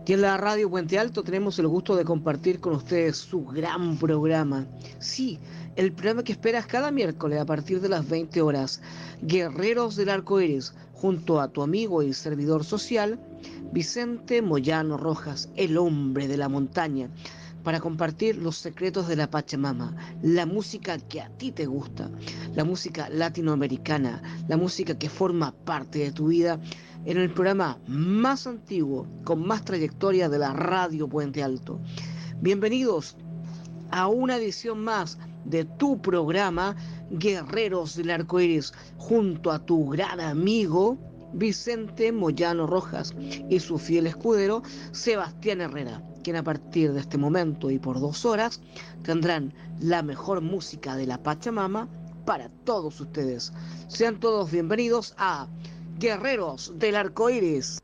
Y en la radio Puente Alto tenemos el gusto de compartir con ustedes su gran programa. Sí, el programa que esperas cada miércoles a partir de las 20 horas. Guerreros del Arco Iris, junto a tu amigo y servidor social, Vicente Moyano Rojas, el hombre de la montaña, para compartir los secretos de la Pachamama, la música que a ti te gusta, la música latinoamericana, la música que forma parte de tu vida, en el programa más antiguo, con más trayectoria de la radio Puente Alto. Bienvenidos a una edición más de tu programa Guerreros del Arco Iris, junto a tu gran amigo Vicente Moyano Rojas y su fiel escudero Sebastián Herrera, quien a partir de este momento y por 2 horas tendrán la mejor música de la Pachamama para todos ustedes. Sean todos bienvenidos a Guerreros del Arco Iris.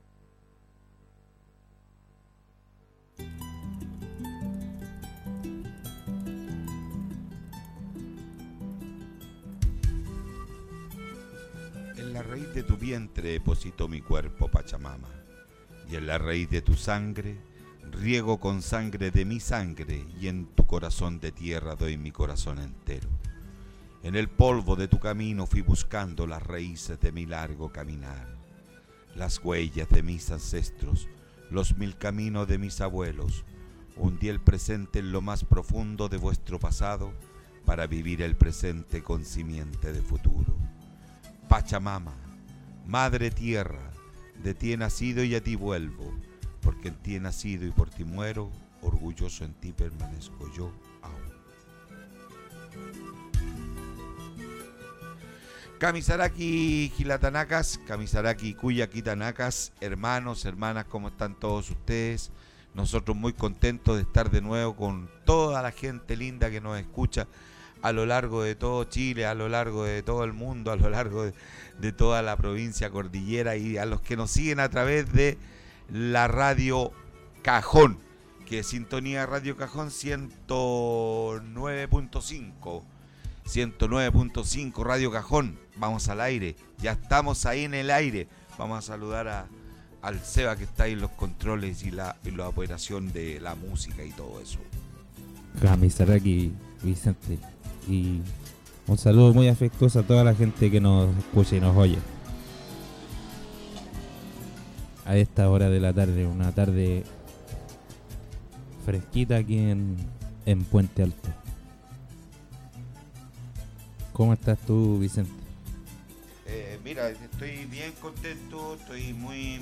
En la raíz de tu vientre deposito mi cuerpo, Pachamama, y en la raíz de tu sangre riego con sangre de mi sangre, y en tu corazón de tierra doy mi corazón entero. En el polvo de tu camino fui buscando las raíces de mi largo caminar, las huellas de mis ancestros, los 1000 caminos de mis abuelos. Hundí el presente en lo más profundo de vuestro pasado para vivir el presente con simiente de futuro. Pachamama, Madre Tierra, de ti he nacido y a ti vuelvo, porque en ti he nacido y por ti muero, orgulloso en ti permanezco yo aún. Kamisaraki Gilatanacas, Kamisaraki Kuyakitanacas, hermanos, hermanas, ¿cómo están todos ustedes? Nosotros muy contentos de estar de nuevo con toda la gente linda que nos escucha a lo largo de todo Chile, a lo largo de todo el mundo, a lo largo de toda la provincia cordillera, y a los que nos siguen a través de la Radio Cajón, que es sintonía Radio Cajón 109.5 Radio Cajón. Vamos al aire, ya estamos ahí en el aire. Vamos a saludar al Seba, que está ahí en los controles y la operación de la música y todo eso. Kamisaraki, Vicente, y un saludo muy afectuoso a toda la gente que nos escucha y nos oye a esta hora de la tarde, una tarde fresquita aquí en Puente Alto. ¿Cómo estás tú, Vicente? Mira, estoy bien contento, estoy muy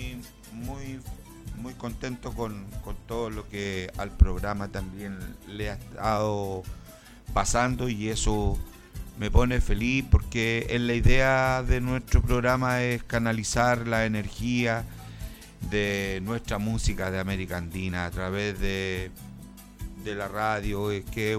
contento con todo lo que al programa también le ha estado pasando, y eso me pone feliz, porque la idea de nuestro programa es canalizar la energía de nuestra música de América Andina a través de la radio, que es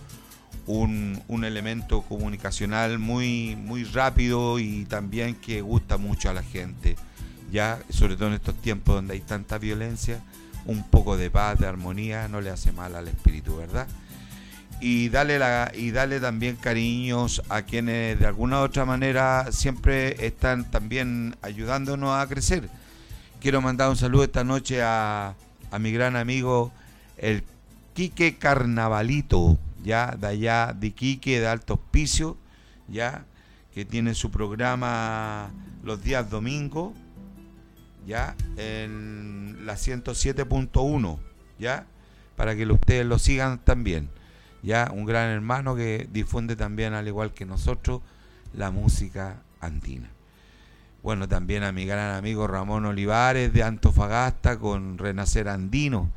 un elemento comunicacional muy rápido y también que gusta mucho a la gente, ya sobre todo en estos tiempos donde hay tanta violencia. Un poco de paz, de armonía no le hace mal al espíritu, ¿verdad? Y dale también cariños a quienes de alguna u otra manera siempre están también ayudándonos a crecer. Quiero mandar un saludo esta noche a mi gran amigo el Quique Carnavalito, ya de allá de Quique, de Alto Hospicio, ya que tiene su programa los días domingos, ya en la 107.1, ya para que ustedes lo sigan también. Ya un gran hermano que difunde también, al igual que nosotros, la música andina. Bueno, también a mi gran amigo Ramón Olivares de Antofagasta con Renacer Andino,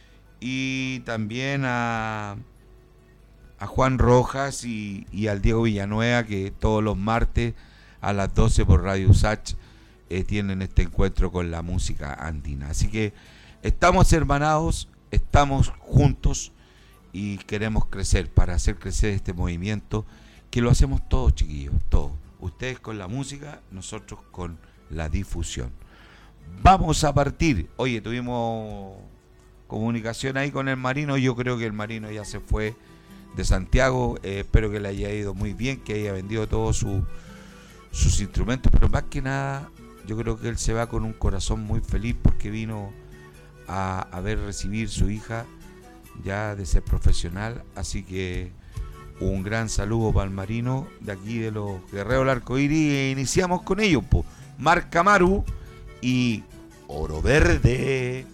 y también a Juan Rojas y al Diego Villanueva, que todos los martes a las 12 por Radio Usach tienen este encuentro con la música andina. Así que estamos hermanados, estamos juntos y queremos crecer, para hacer crecer este movimiento, que lo hacemos todos, chiquillos, todos. Ustedes con la música, nosotros con la difusión. Vamos a partir. Oye, tuvimos comunicación ahí con el Marino. Yo creo que el Marino ya se fue de Santiago. Espero que le haya ido muy bien, que haya vendido todos sus instrumentos, pero más que nada yo creo que él se va con un corazón muy feliz, porque vino a ver recibir su hija ya de ser profesional. Así que un gran saludo para el Marino de aquí de los Guerreros del Arcoíris, e iniciamos con ellos, po. Marca Maru y Oro Verde.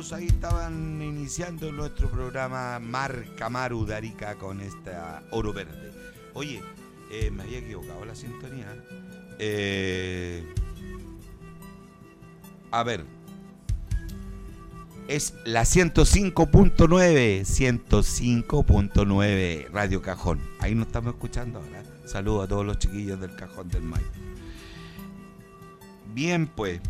amigos ahí estaban iniciando nuestro programa Marca Maru de Arica con esta Oro Verde. Oye, me había equivocado la sintonía. A ver, es la 105.9 Radio Cajón. Ahí nos estamos escuchando ahora. Saludos a todos los chiquillos del Cajón del Maipo. Bien, pues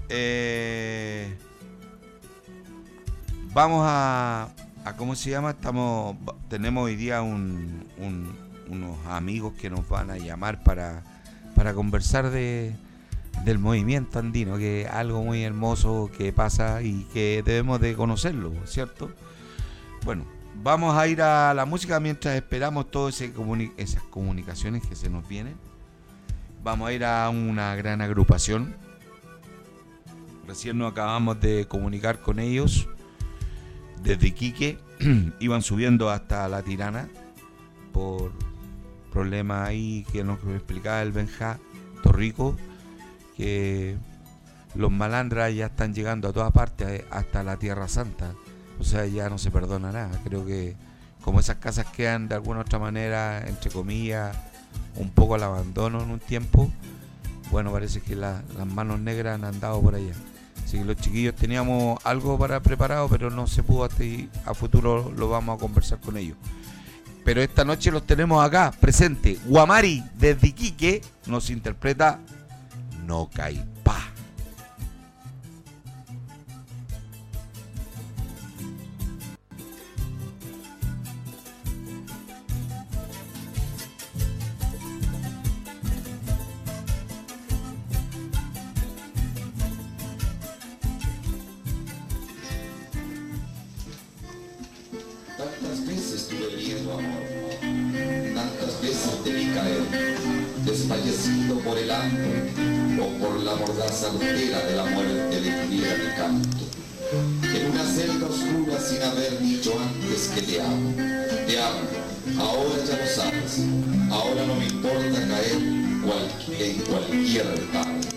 vamos a ¿cómo se llama? Tenemos hoy día unos amigos que nos van a llamar para conversar del movimiento andino, que es algo muy hermoso que pasa y que debemos de conocerlo, ¿cierto? Bueno, vamos a ir a la música mientras esperamos todas esas comunicaciones que se nos vienen. Vamos a ir a una gran agrupación. Recién nos acabamos de comunicar con ellos desde Iquique. Iban subiendo hasta La Tirana por problemas ahí que nos explicaba el Benja Torrico, que los malandras ya están llegando a todas partes, hasta la Tierra Santa. O sea, ya no se perdona nada. Creo que como esas casas quedan de alguna otra manera, entre comillas, un poco al abandono en un tiempo, bueno, parece que las manos negras han andado por allá. Así que los chiquillos teníamos algo para preparado, pero no se pudo hasta ahí. A futuro lo vamos a conversar con ellos. Pero esta noche los tenemos acá, presente. Guamari, desde Iquique, nos interpreta No Caipá. Tantas veces tuve miedo, amor, tantas veces te vi caer, desfallecido por el hambre o por la mordaza austera de la muerte de pudiera mi canto. En una celda oscura sin haber dicho antes que te amo, ahora ya lo sabes, ahora no me importa caer en cualquier tarde.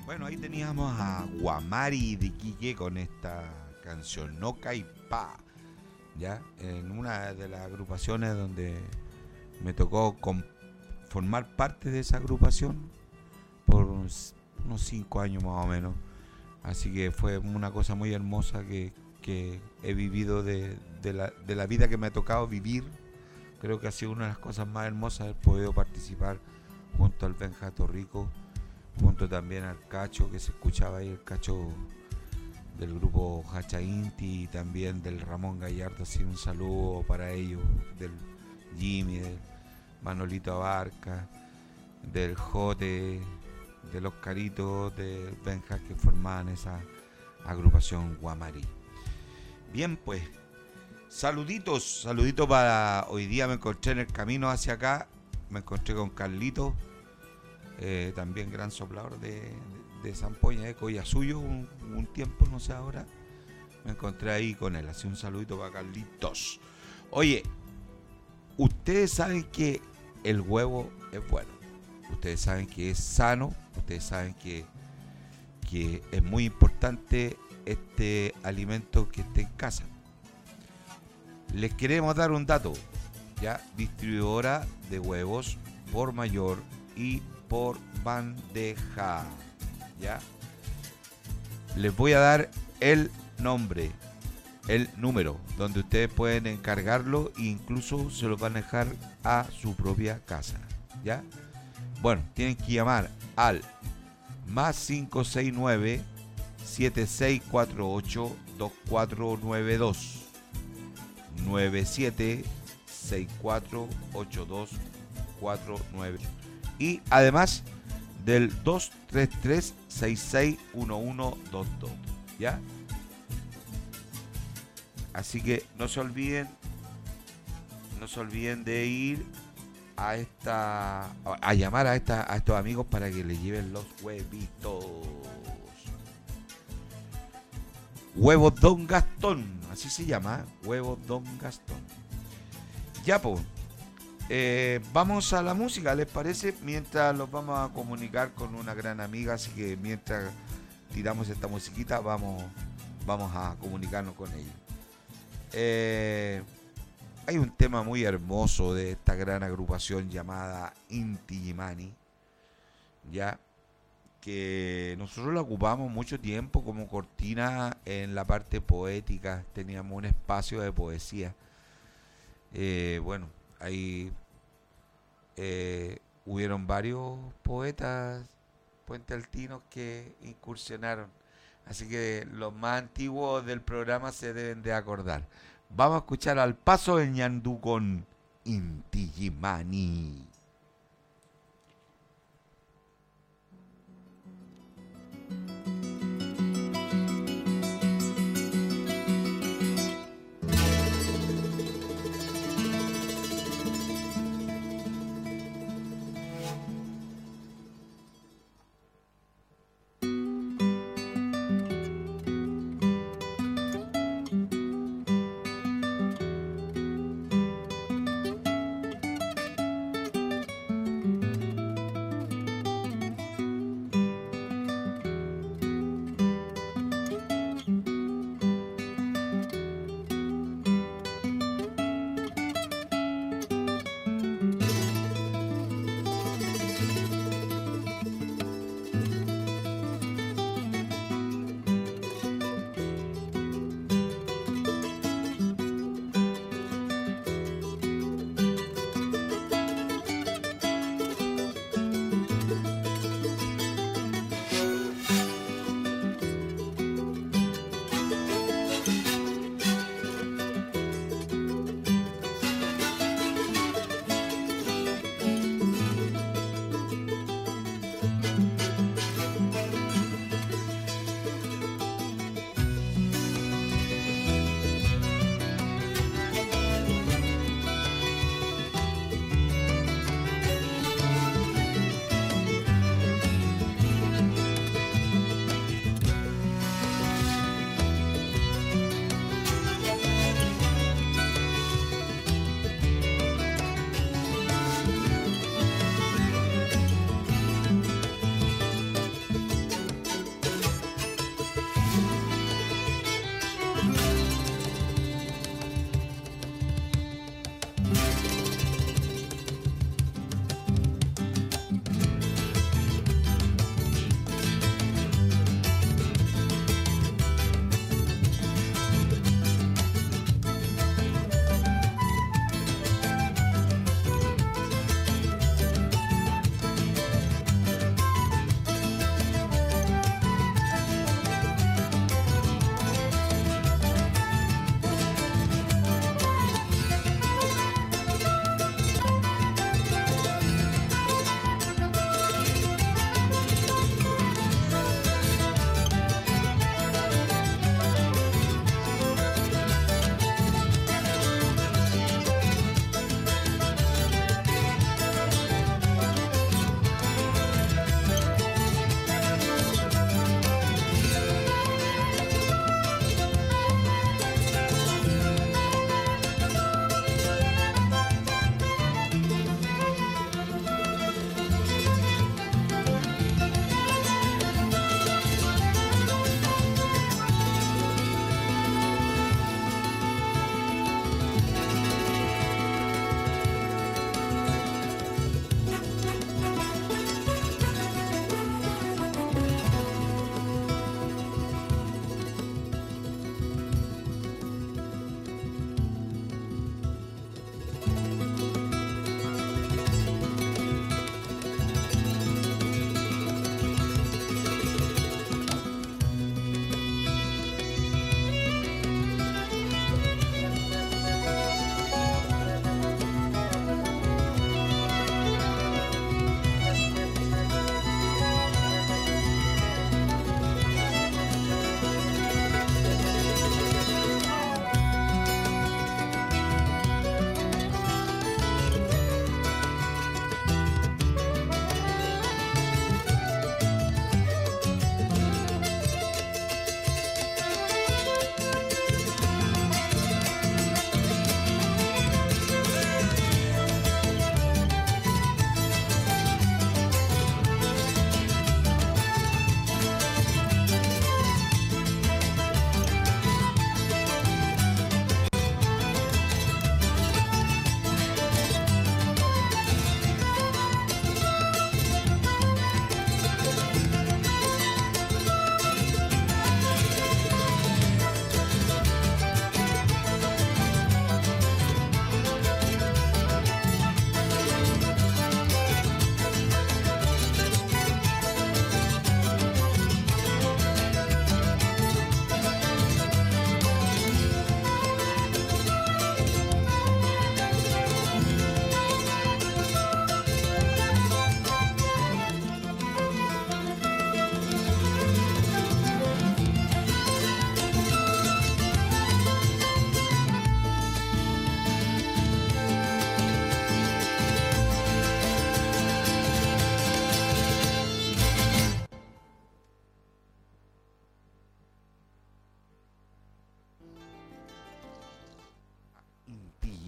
Bueno, ahí teníamos a Guamari de Quique con esta canción No Caipá, ya en una de las agrupaciones donde me tocó formar parte de esa agrupación por unos 5 años más o menos. Así que fue una cosa muy hermosa que he vivido de la vida que me ha tocado vivir. Creo que ha sido una de las cosas más hermosas haber podido participar junto al Benja Torrico, junto también al Cacho, que se escuchaba ahí, el Cacho del grupo Hacha Inti, y también del Ramón Gallardo, así un saludo para ellos, del Jimmy, del Manolito Abarca, del Jote, de los Caritos, de Benja, que formaban esa agrupación Guamari. Bien, pues, saluditos para hoy día. Me encontré en el camino hacia acá, me encontré con Carlito, también gran soplador de Zampoña, de Collasuyo, un tiempo, no sé ahora. Me encontré ahí con él, así un saludito para Carlitos. Oye, ustedes saben que el huevo es bueno, ustedes saben que es sano, ustedes saben que es muy importante este alimento que esté en casa. Les queremos dar un dato, ya, distribuidora de huevos por mayor y por bandeja, ya. Les voy a dar el nombre, el número, donde ustedes pueden encargarlo e incluso se lo van a dejar a su propia casa, ya. Bueno, tienen que llamar al más 569 7648 2492 97648249 y además del 233-661122, ¿ya? Así que no se olviden de ir a llamar a estos amigos para que les lleven los huevitos. Huevos Don Gastón, así se llama, Huevos Don Gastón. Ya, pues, vamos a la música, ¿les parece? Mientras los vamos a comunicar con una gran amiga, así que mientras tiramos esta musiquita, vamos a comunicarnos con ella. Hay un tema muy hermoso de esta gran agrupación llamada Inti Illimani, ya, que nosotros la ocupamos mucho tiempo como cortina en la parte poética. Teníamos un espacio de poesía. Bueno, ahí hubieron varios poetas puentealtinos que incursionaron, así que los más antiguos del programa se deben de acordar. Vamos a escuchar al paso del ñandú con Inti Illimani.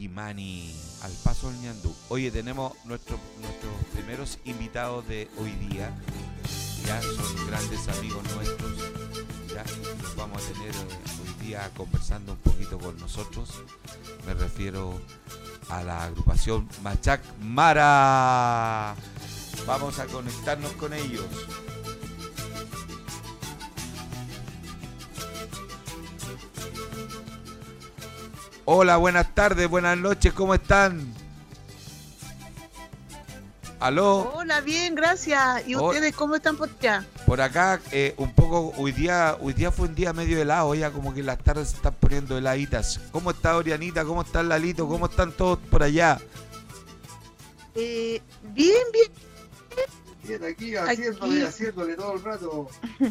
Illimani, al paso del Ñandú. Oye, tenemos nuestros primeros invitados de hoy día. Ya son grandes amigos nuestros. Ya los vamos a tener hoy día conversando un poquito con nosotros. Me refiero a la agrupación Machac Mara. Vamos a conectarnos con ellos. Hola, buenas tardes, buenas noches, ¿cómo están? ¿Aló? Hola, bien, gracias. ¿Y ustedes cómo están por allá? Por acá, un poco, hoy día fue un día medio helado, ya como que las tardes se están poniendo heladitas. ¿Cómo está Orianita? ¿Cómo está Lalito? ¿Cómo están todos por allá? Bien. Bien, aquí haciéndole todo el rato.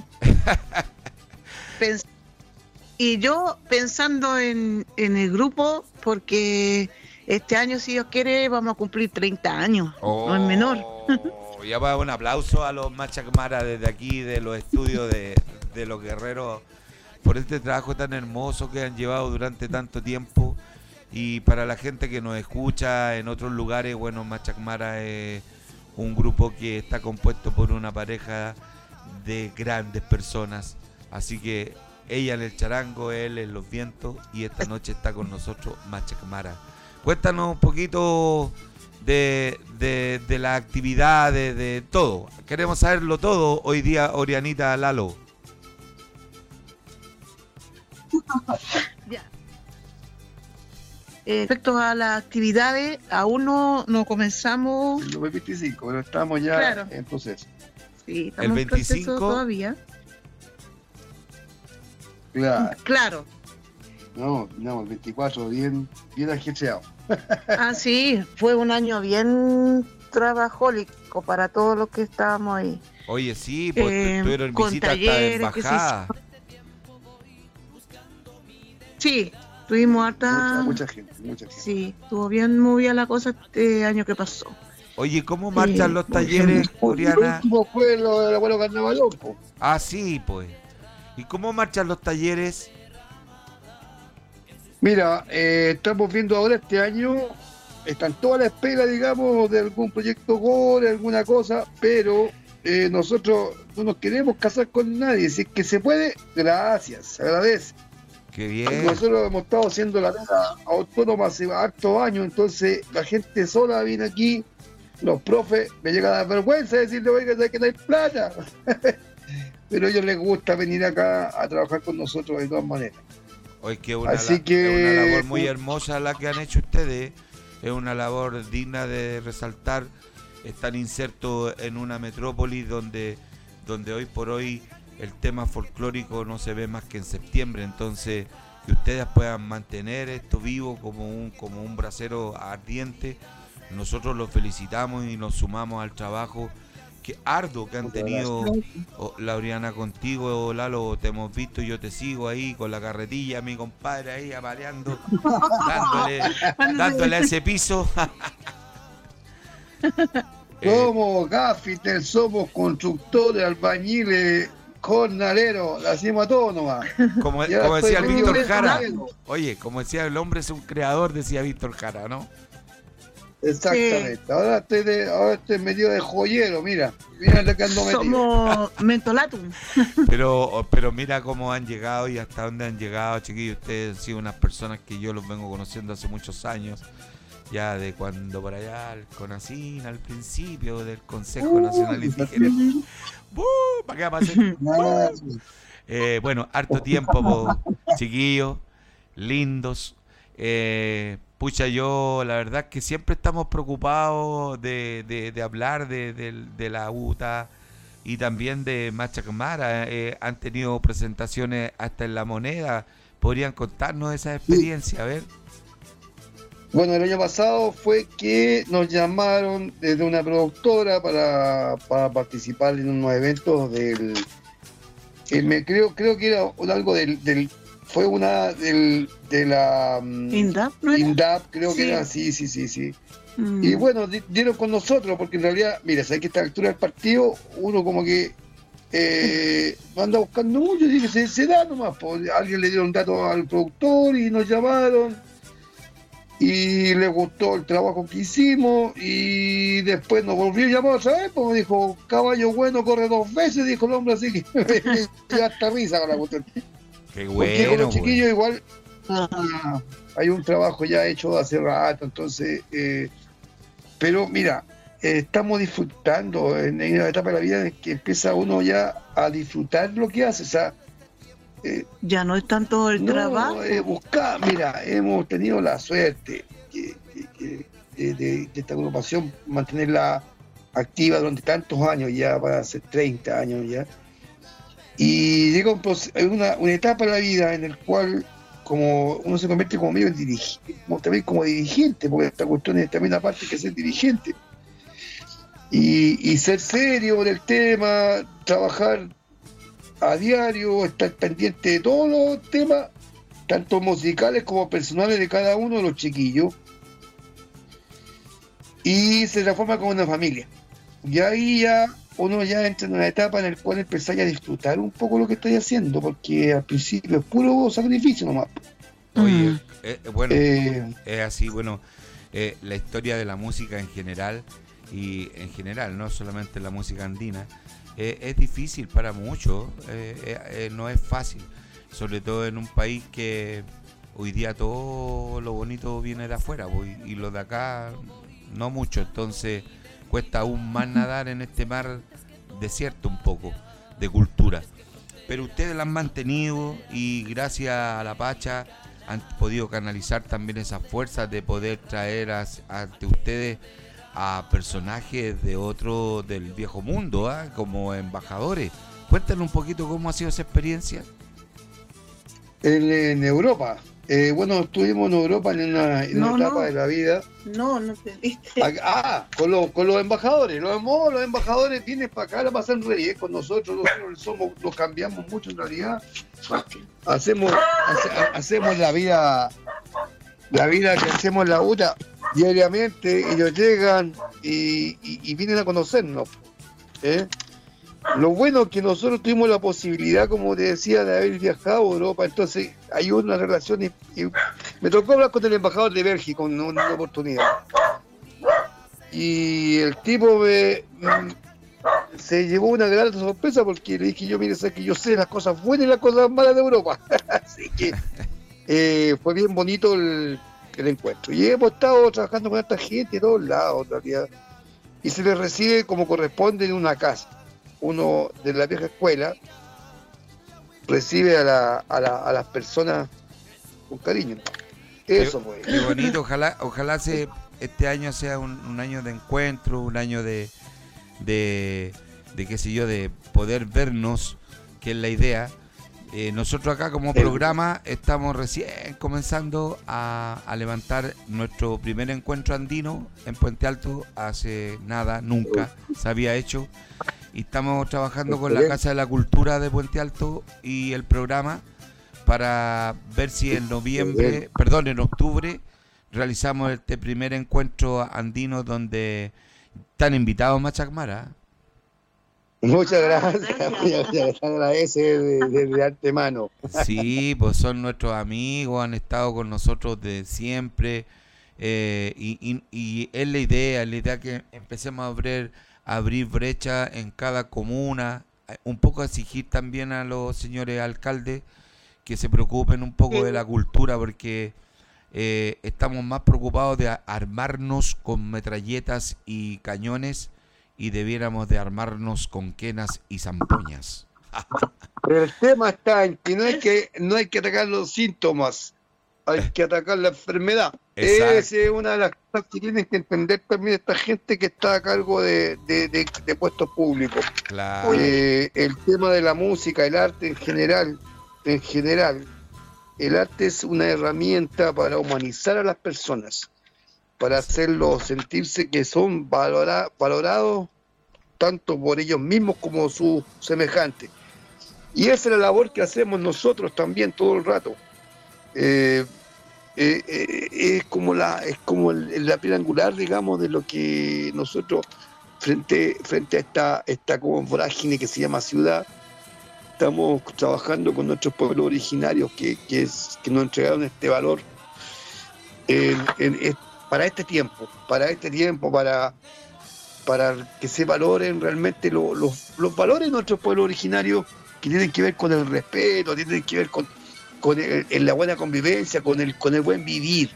Y yo pensando en el grupo, porque este año, si Dios quiere, vamos a cumplir 30 años. No es menor. Ya va un aplauso a los Machac Mara desde aquí, de los estudios de los guerreros, por este trabajo tan hermoso que han llevado durante tanto tiempo. Y para la gente que nos escucha en otros lugares, bueno, Machac Mara es un grupo que está compuesto por una pareja de grandes personas. Así que ella en el charango, él en los vientos, y esta noche está con nosotros Machac Mara. Cuéntanos un poquito de la actividad, de todo. Queremos saberlo todo hoy día, Orianita, Lalo. Ya. Respecto a las actividades, aún no comenzamos. El 2025, pero estamos ya en proceso. Sí, estamos el 25 en proceso todavía. Claro. No, el 24 bien ajetreado. Sí, fue un año bien trabajólico para todos los que estábamos ahí. Oye, sí, pues estuvieron en visita hasta de embajada. Sí, tuvimos harta... Mucha gente. Sí, estuvo bien movida la cosa este año que pasó. Oye, ¿cómo marchan los talleres, Oriana? El último fue lo del abuelo Carnavalón, po. Ah, sí, pues. ¿Y cómo marchan los talleres? Mira, estamos viendo ahora este año, están todas a la espera, digamos, de algún proyecto gore, alguna cosa, pero nosotros no nos queremos casar con nadie. Si es que se puede, gracias, se agradece. Qué bien. Nosotros hemos estado haciendo la vida autónoma hace hartos años, entonces la gente sola viene aquí, los profes, me llega a dar vergüenza decirle, oiga, ¿sabes que no hay plata? Pero a ellos les gusta venir acá a trabajar con nosotros de todas maneras. Hoy que es una labor muy hermosa la que han hecho ustedes, es una labor digna de resaltar. Están insertos en una metrópolis donde hoy por hoy el tema folclórico no se ve más que en septiembre, entonces que ustedes puedan mantener esto vivo como un brasero ardiente, nosotros los felicitamos y nos sumamos al trabajo que arduo que han tenido. La Oriana contigo, Lalo, te hemos visto, yo te sigo ahí con la carretilla, mi compadre ahí apaleando, dándole a ese piso. Somos gaffiter, somos constructores, albañiles, jornaleros, la hacemos a todo nomás. Como decía el Víctor Jara. Oye, como decía el hombre es un creador, decía Víctor Jara, ¿no? Exactamente. Sí. Ahora estoy metido de joyero, mira lo que ando metido. Somos mentolatum. Pero mira cómo han llegado y hasta dónde han llegado, chiquillos. Ustedes han sido unas personas que yo los vengo conociendo hace muchos años, ya de cuando por allá el CONACYN, al principio del Consejo Nacional Indígena. ¿Para qué va a ser? Bueno, harto tiempo, chiquillos, lindos. Pucha, yo la verdad es que siempre estamos preocupados de hablar de la UTA y también de Machac Mara. Han tenido presentaciones hasta en La Moneda. ¿Podrían contarnos esa experiencia? A ver. Bueno, el año pasado fue que nos llamaron desde una productora para participar en unos eventos del... creo que era algo del fue una de la INDAP, ¿no era? INDAP, creo que era, sí. Y bueno, dieron con nosotros, porque en realidad, mira, sabes que a esta altura del partido, uno como que no anda buscando mucho, y dije, se da nomás, alguien le dieron datos al productor y nos llamaron. y le gustó el trabajo que hicimos y después nos volvió a llamar otra vez, porque dijo, caballo bueno corre 2 veces, dijo el hombre, así que ya hasta risa con la cuestión. Qué Porque con bueno, los chiquillos igual hay un trabajo ya hecho hace rato, entonces, pero mira, estamos disfrutando en una etapa de la vida en que empieza uno ya a disfrutar lo que hace, o sea, ya no es tanto el trabajo. Buscar, mira, hemos tenido la suerte de esta agrupación mantenerla activa durante tantos años, ya va a ser 30 años ya, y llega una etapa de la vida en el cual como uno se convierte como medio también como dirigente, porque esta cuestión es también aparte que ser dirigente y ser serio en el tema, trabajar a diario, estar pendiente de todos los temas, tanto musicales como personales de cada uno de los chiquillos, y se transforma como una familia. Y ahí ya uno ya entra en una etapa en la cual empezáis a disfrutar un poco lo que estáis haciendo, porque al principio es puro sacrificio nomás. Oye, bueno, es así, bueno, la historia de la música en general, y en general, no solamente la música andina, es difícil para muchos, no es fácil, sobre todo en un país que hoy día todo lo bonito viene de afuera, y lo de acá no mucho, entonces cuesta aún más nadar en este mar desierto un poco de cultura, pero ustedes la han mantenido y gracias a la Pacha han podido canalizar también esas fuerzas de poder traer ante ustedes a personajes del viejo mundo, como embajadores. Cuéntanos un poquito cómo ha sido esa experiencia. En Europa, bueno, estuvimos en Europa en una etapa de la vida. No entendiste. Con los embajadores. Los embajadores vienen para acá a pasar reyes con nosotros los cambiamos mucho en realidad. Hacemos la vida que hacemos en la UTA diariamente, ellos llegan y vienen a conocernos. Lo bueno es que nosotros tuvimos la posibilidad, como te decía, de haber viajado a Europa, entonces hay una relación y me tocó hablar con el embajador de Bélgica en una oportunidad. Y el tipo se llevó una gran sorpresa porque le dije yo, mire, sé que yo sé las cosas buenas y las cosas malas de Europa. Así que fue bien bonito el encuentro. Y hemos estado trabajando con esta gente de todos lados, en realidad. Y se les recibe como corresponde en una casa. Uno de la vieja escuela recibe a las personas con cariño. Eso fue. Qué bonito, ojalá este año sea un año de encuentro, un año de qué sé yo, de poder vernos, que es la idea. Nosotros acá como programa estamos recién comenzando a levantar nuestro primer encuentro andino en Puente Alto. Hace nada, nunca se había hecho, y estamos trabajando con la Casa de la Cultura de Puente Alto y el programa para ver si en octubre realizamos este primer encuentro andino donde están invitados Machacmara. Muchas gracias, te agradece de antemano. Sí, pues son nuestros amigos, han estado con nosotros de siempre, y es la idea que empecemos a abrir brecha en cada comuna, un poco a exigir también a los señores alcaldes que se preocupen un poco de la cultura, porque estamos más preocupados de armarnos con metralletas y cañones, y debiéramos de armarnos con quenas y zampoñas. Pero el tema está en que no hay que atacar los síntomas, hay que atacar la enfermedad. Exacto. Esa es una de las cosas que tienen que entender también esta gente que está a cargo de puestos públicos. Claro. El tema de la música, el arte en general, el arte es una herramienta para humanizar a las personas, para hacerlos sentirse que son valorados tanto por ellos mismos como sus semejantes. Y esa es la labor que hacemos nosotros también todo el rato. Es como la piedra angular, digamos, de lo que nosotros frente a esta como vorágine que se llama ciudad, estamos trabajando con nuestros pueblos originarios que nos entregaron este valor para este tiempo, para que se valoren realmente los valores de nuestro pueblo originario, que tienen que ver con el respeto, tienen que ver con la buena convivencia, con el buen vivir.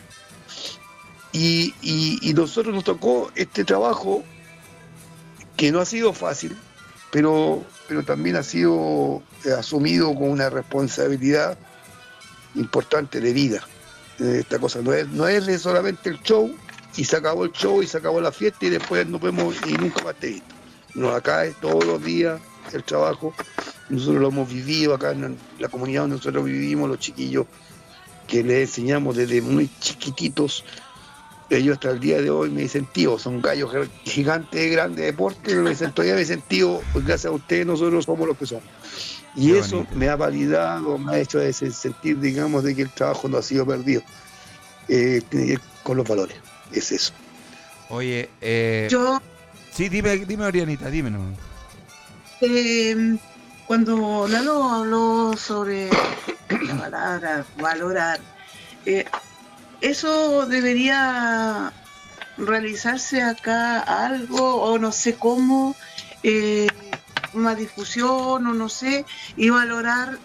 Y nosotros nos tocó este trabajo que no ha sido fácil, pero también ha sido asumido con una responsabilidad importante de vida. Esta cosa no es solamente el show, y se acabó el show y se acabó la fiesta y después nos vemos y nunca más te he visto. No, acá es todos los días el trabajo. Nosotros lo hemos vivido acá en la comunidad donde nosotros vivimos, los chiquillos que les enseñamos desde muy chiquititos. Ellos hasta el día de hoy me dicen tío, son gallos gigantes de grande deporte, pero me dicen, todavía me dicen tío, pues gracias a ustedes nosotros somos los que somos. Y qué eso bonito. Me ha validado, me ha hecho ese sentir, digamos, de que el trabajo no ha sido perdido. Tiene que ver con los valores, es eso. Oye, yo... Sí, dime Orianita, dime nomás. Cuando Lalo habló sobre la palabra valorar, eso debería realizarse acá algo, o no sé cómo, una difusión, o no sé, y valorar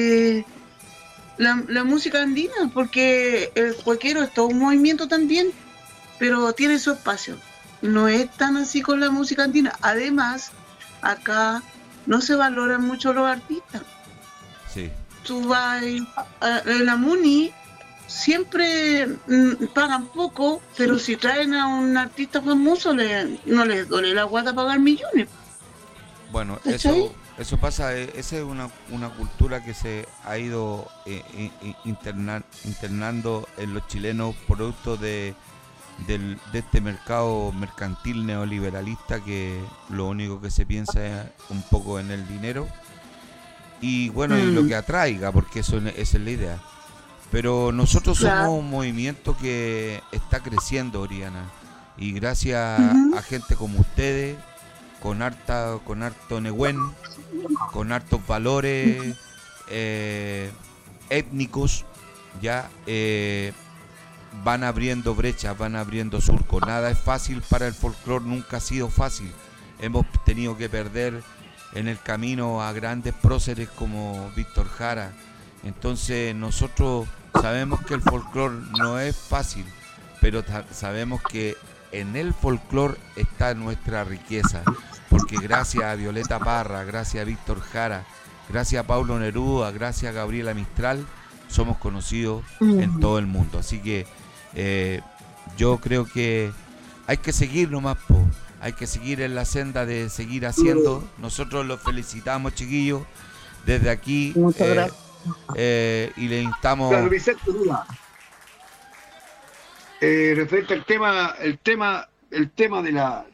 la música andina, porque el cuequero es todo un movimiento también, pero tiene su espacio. No es tan así con la música andina. Además, acá no se valoran mucho los artistas. Sí. Tú vas a la Muni, siempre pagan poco, pero si traen a un artista famoso no les duele la guata pagar millones. Bueno, eso pasa, esa es una cultura que se ha ido internando en los chilenos, producto de este mercado mercantil neoliberalista, que lo único que se piensa es un poco en el dinero y bueno, y lo que atraiga, porque esa es la idea. Pero nosotros somos un movimiento que está creciendo, Oriana, y gracias a gente como ustedes, con harto negüen, con hartos valores étnicos, ya van abriendo brechas, van abriendo surcos. Nada es fácil para el folclore, nunca ha sido fácil. Hemos tenido que perder en el camino a grandes próceres como Víctor Jara. Entonces nosotros sabemos que el folclore no es fácil, pero sabemos que en el folclore está nuestra riqueza, porque gracias a Violeta Parra, gracias a Víctor Jara, gracias a Paulo Neruda, gracias a Gabriela Mistral, somos conocidos en todo el mundo. Así que yo creo que hay que seguir nomás, hay que seguir en la senda de seguir haciendo. Nosotros los felicitamos, chiquillos, desde aquí. Muchas gracias. Y le instamos. Claro, Vicente, referente al tema de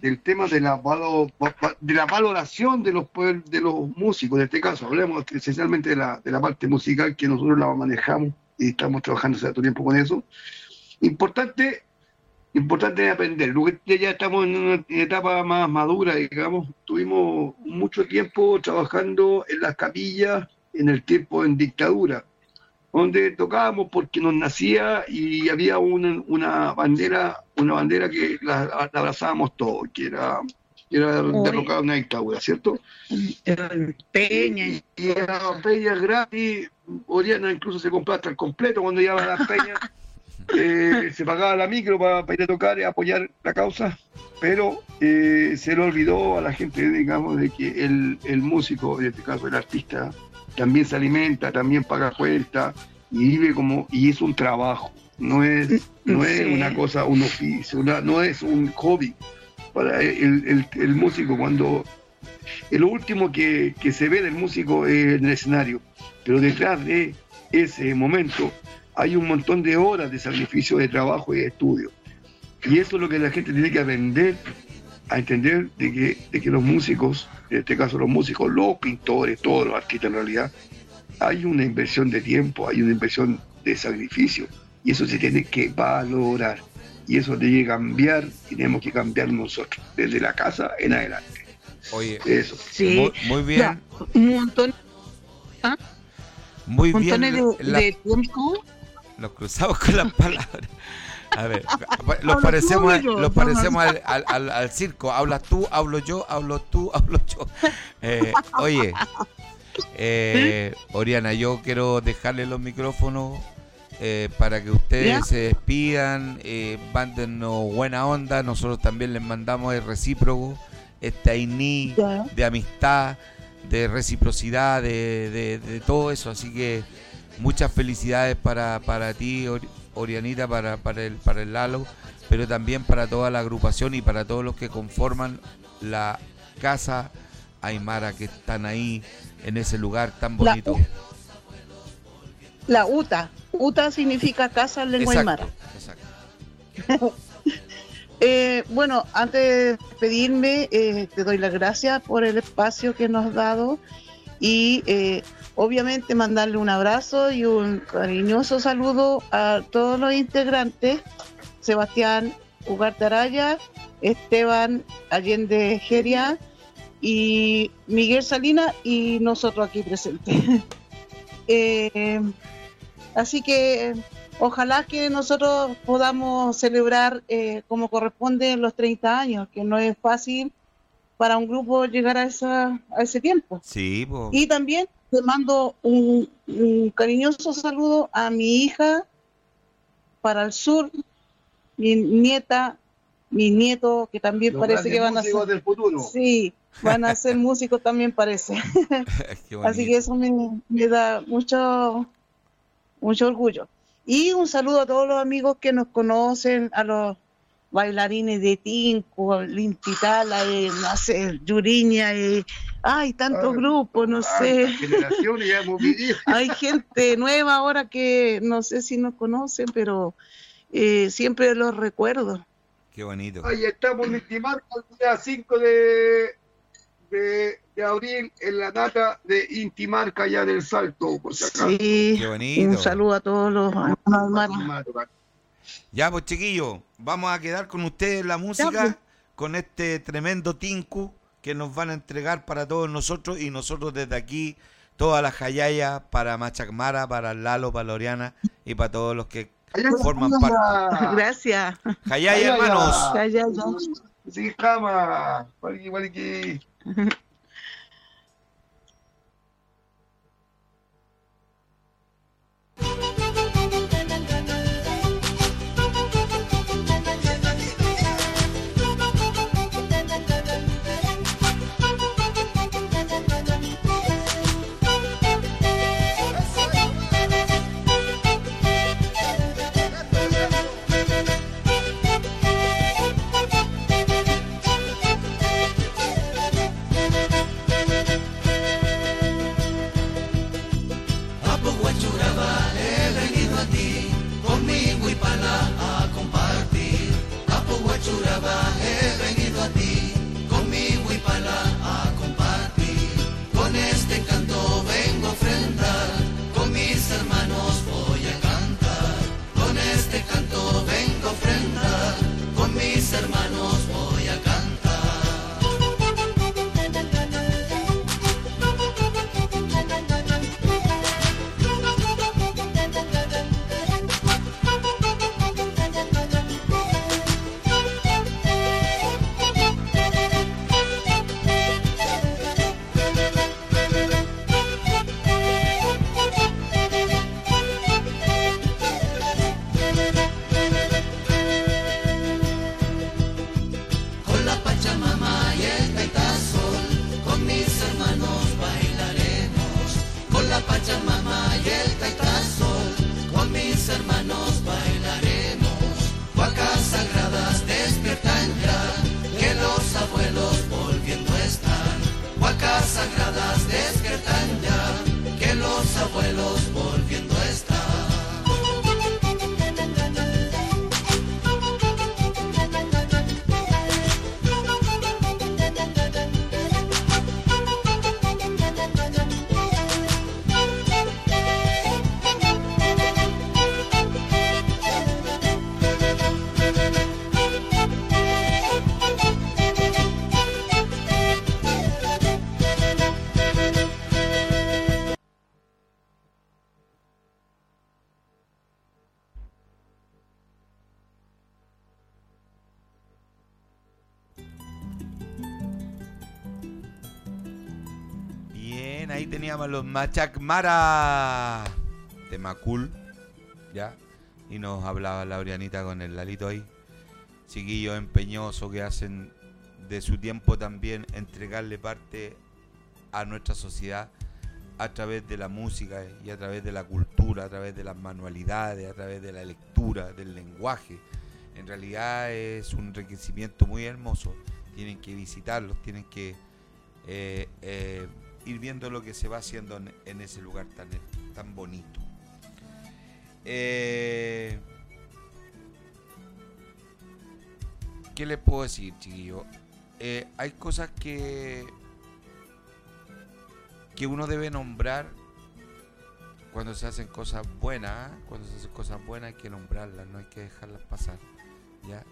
la valoración de los músicos, en este caso hablemos esencialmente de la parte musical, que nosotros la manejamos y estamos trabajando hace tanto tiempo con eso. Importante es aprender. Ya estamos en una etapa más madura, digamos. Tuvimos mucho tiempo trabajando en las capillas en el tiempo en dictadura, donde tocábamos porque nos nacía y había una bandera que la abrazábamos todos, que era derrocar una dictadura, ¿cierto? Peña. Y era peña gratis. Oriana incluso se compraba hasta el completo cuando iba a las peñas. Se pagaba la micro para ir a tocar y apoyar la causa, pero se le olvidó a la gente, digamos, de que el músico, en este caso el artista, también se alimenta, también paga cuentas y vive y es un trabajo, no es una cosa, un oficio, no es un hobby. Para el músico, cuando lo último que se ve del músico es en el escenario, pero detrás de ese momento hay un montón de horas de sacrificio, de trabajo y de estudio. Y eso es lo que la gente tiene que aprender a entender, de que los músicos, en este caso los músicos, los pintores, todos los artistas en realidad, hay una inversión de tiempo, hay una inversión de sacrificio, y eso se tiene que valorar. Y eso tiene que cambiar, y tenemos que cambiar nosotros, desde la casa en adelante. Oye, eso. Sí. Muy bien. Ya, un montón. Muy montones bien. de tiempo. Nos cruzamos con las palabras. A ver, Hablo tú, hablo yo. los parecemos al circo. Hablas tú, hablo yo, hablo tú, hablo yo. Oye, Oriana, yo quiero dejarle los micrófonos para que ustedes ¿Ya? se despidan, mándennos buena onda. Nosotros también les mandamos el recíproco, este ainí Ya. de amistad, de reciprocidad, de todo eso. Así que muchas felicidades para ti, Orianita, para el Lalo, pero también para toda la agrupación y para todos los que conforman la Casa Aymara, que están ahí en ese lugar tan bonito. La UTA. UTA significa casa en lengua aymara. Exacto. Bueno, antes de despedirme, te doy las gracias por el espacio que nos has dado y obviamente mandarle un abrazo y un cariñoso saludo a todos los integrantes: Sebastián Ugarte Araya, Esteban Allende Geria y Miguel Salinas y nosotros aquí presentes. Así que ojalá que nosotros podamos celebrar como corresponde los 30 años, que no es fácil para un grupo llegar a ese tiempo. Sí, pues. Y también te mando un cariñoso saludo a mi hija para el sur, mi nieta, mi nieto, que también Los parece que grandes van a ser... músicos del futuro. Sí, van a ser músicos también parece. Qué bonito. Así que eso me da mucho orgullo. Y un saludo a todos los amigos que nos conocen, a los bailarines de Tinco, Lintitala, no sé, Yuriña, hay tantos grupos, no sé. Generaciones ya hemos vivido. Hay gente nueva ahora que no sé si nos conocen, pero siempre los recuerdo. Qué bonito. Ahí estamos en Intimarca el día 5 de abril en la data de Intimarca ya del Salto, por si acaso. Sí, Qué bonito. un saludo a todos los hermanos. Ya, pues chiquillos, vamos a quedar con ustedes la música, Ya, pues. con este tremendo tinku que nos van a entregar para todos nosotros, y nosotros desde aquí, toda la jayaya para Machacmara, para el Lalo, para la Oriana y para todos los que forman parte. Gracias. Jayaya, hermanos. Ya, ya, ya. Sí, jama. Waliki. ahí teníamos a los Machacmara de Macul, ¿ya? Y nos hablaba Laureanita con el Lalito ahí. Chiquillos empeñosos que hacen de su tiempo también entregarle parte a nuestra sociedad a través de la música y a través de la cultura, a través de las manualidades, a través de la lectura, del lenguaje. En realidad es un enriquecimiento muy hermoso. Tienen que visitarlos, tienen que ir viendo lo que se va haciendo en ese lugar tan bonito. ¿Qué les puedo decir, chiquillos? Hay cosas que uno debe nombrar cuando se hacen cosas buenas. Cuando se hacen cosas buenas hay que nombrarlas, no hay que dejarlas pasar, ¿ya?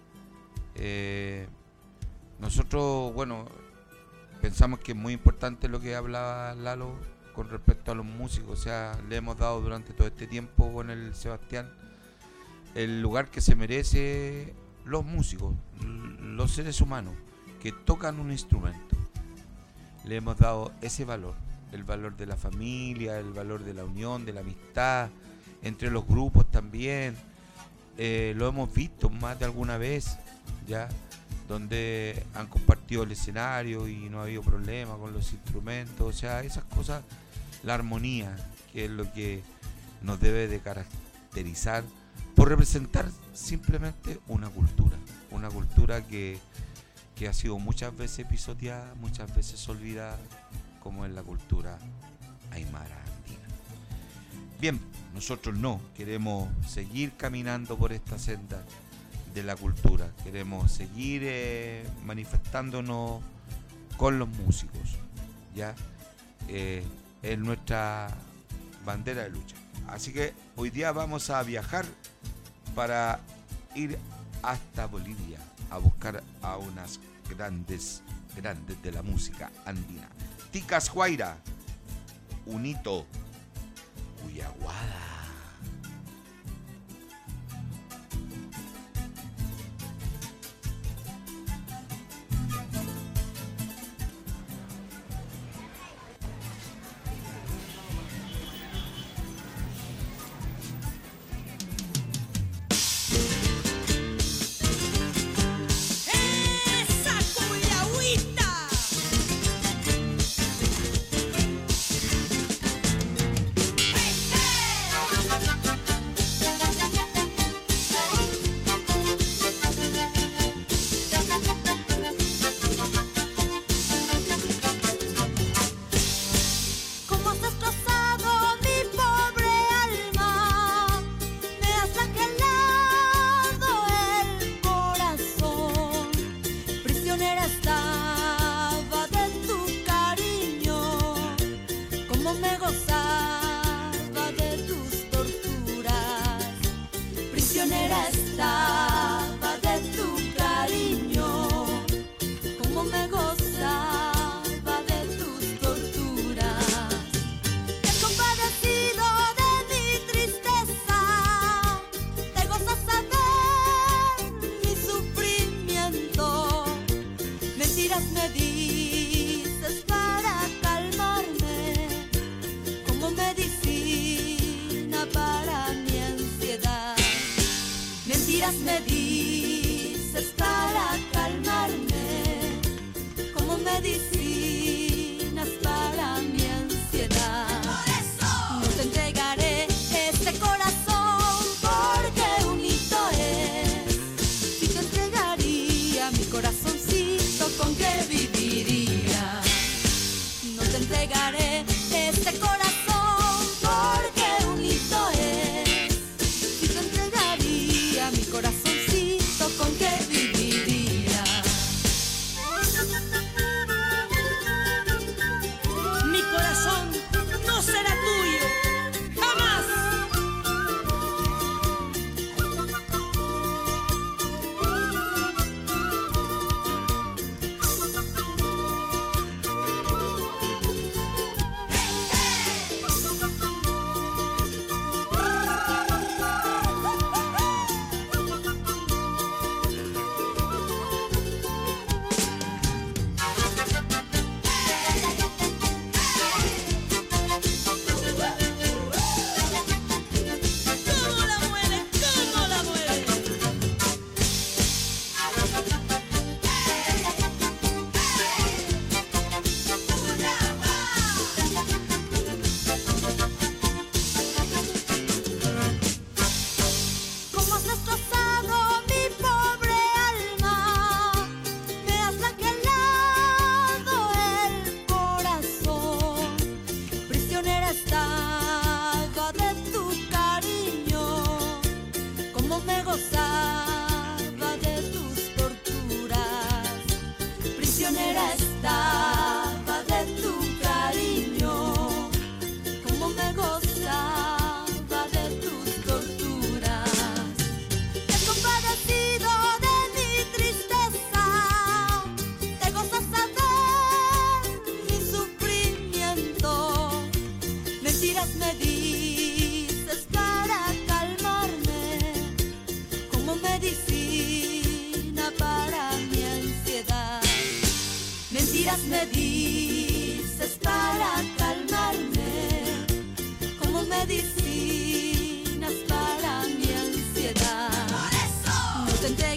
Nosotros, bueno, pensamos que es muy importante lo que hablaba Lalo con respecto a los músicos. O sea, le hemos dado durante todo este tiempo con el Sebastián el lugar que se merece los músicos, los seres humanos que tocan un instrumento. Le hemos dado ese valor, el valor de la familia, el valor de la unión, de la amistad, entre los grupos también. Lo hemos visto más de alguna vez, ¿ya? Donde han compartido el escenario y no ha habido problema con los instrumentos. O sea, esas cosas, la armonía, que es lo que nos debe de caracterizar por representar simplemente una cultura que ha sido muchas veces pisoteada, muchas veces olvidada, como es la cultura aymara andina. Bien, nosotros no, queremos seguir caminando por esta senda de la cultura, queremos seguir manifestándonos con los músicos, ¿ya? Es nuestra bandera de lucha. Así que hoy día vamos a viajar para ir hasta Bolivia a buscar a unas grandes de la música andina. Ticas Huayra, Unito, Cuyaguada. Me dices para calmarme, como medicinas para mi ansiedad. Por eso no te entregaré este corazón, porque unito es. Si te entregaría mi corazoncito, ¿con qué viviría? No te entregaré este corazón, porque unito es. Si te entregaría mi corazoncito,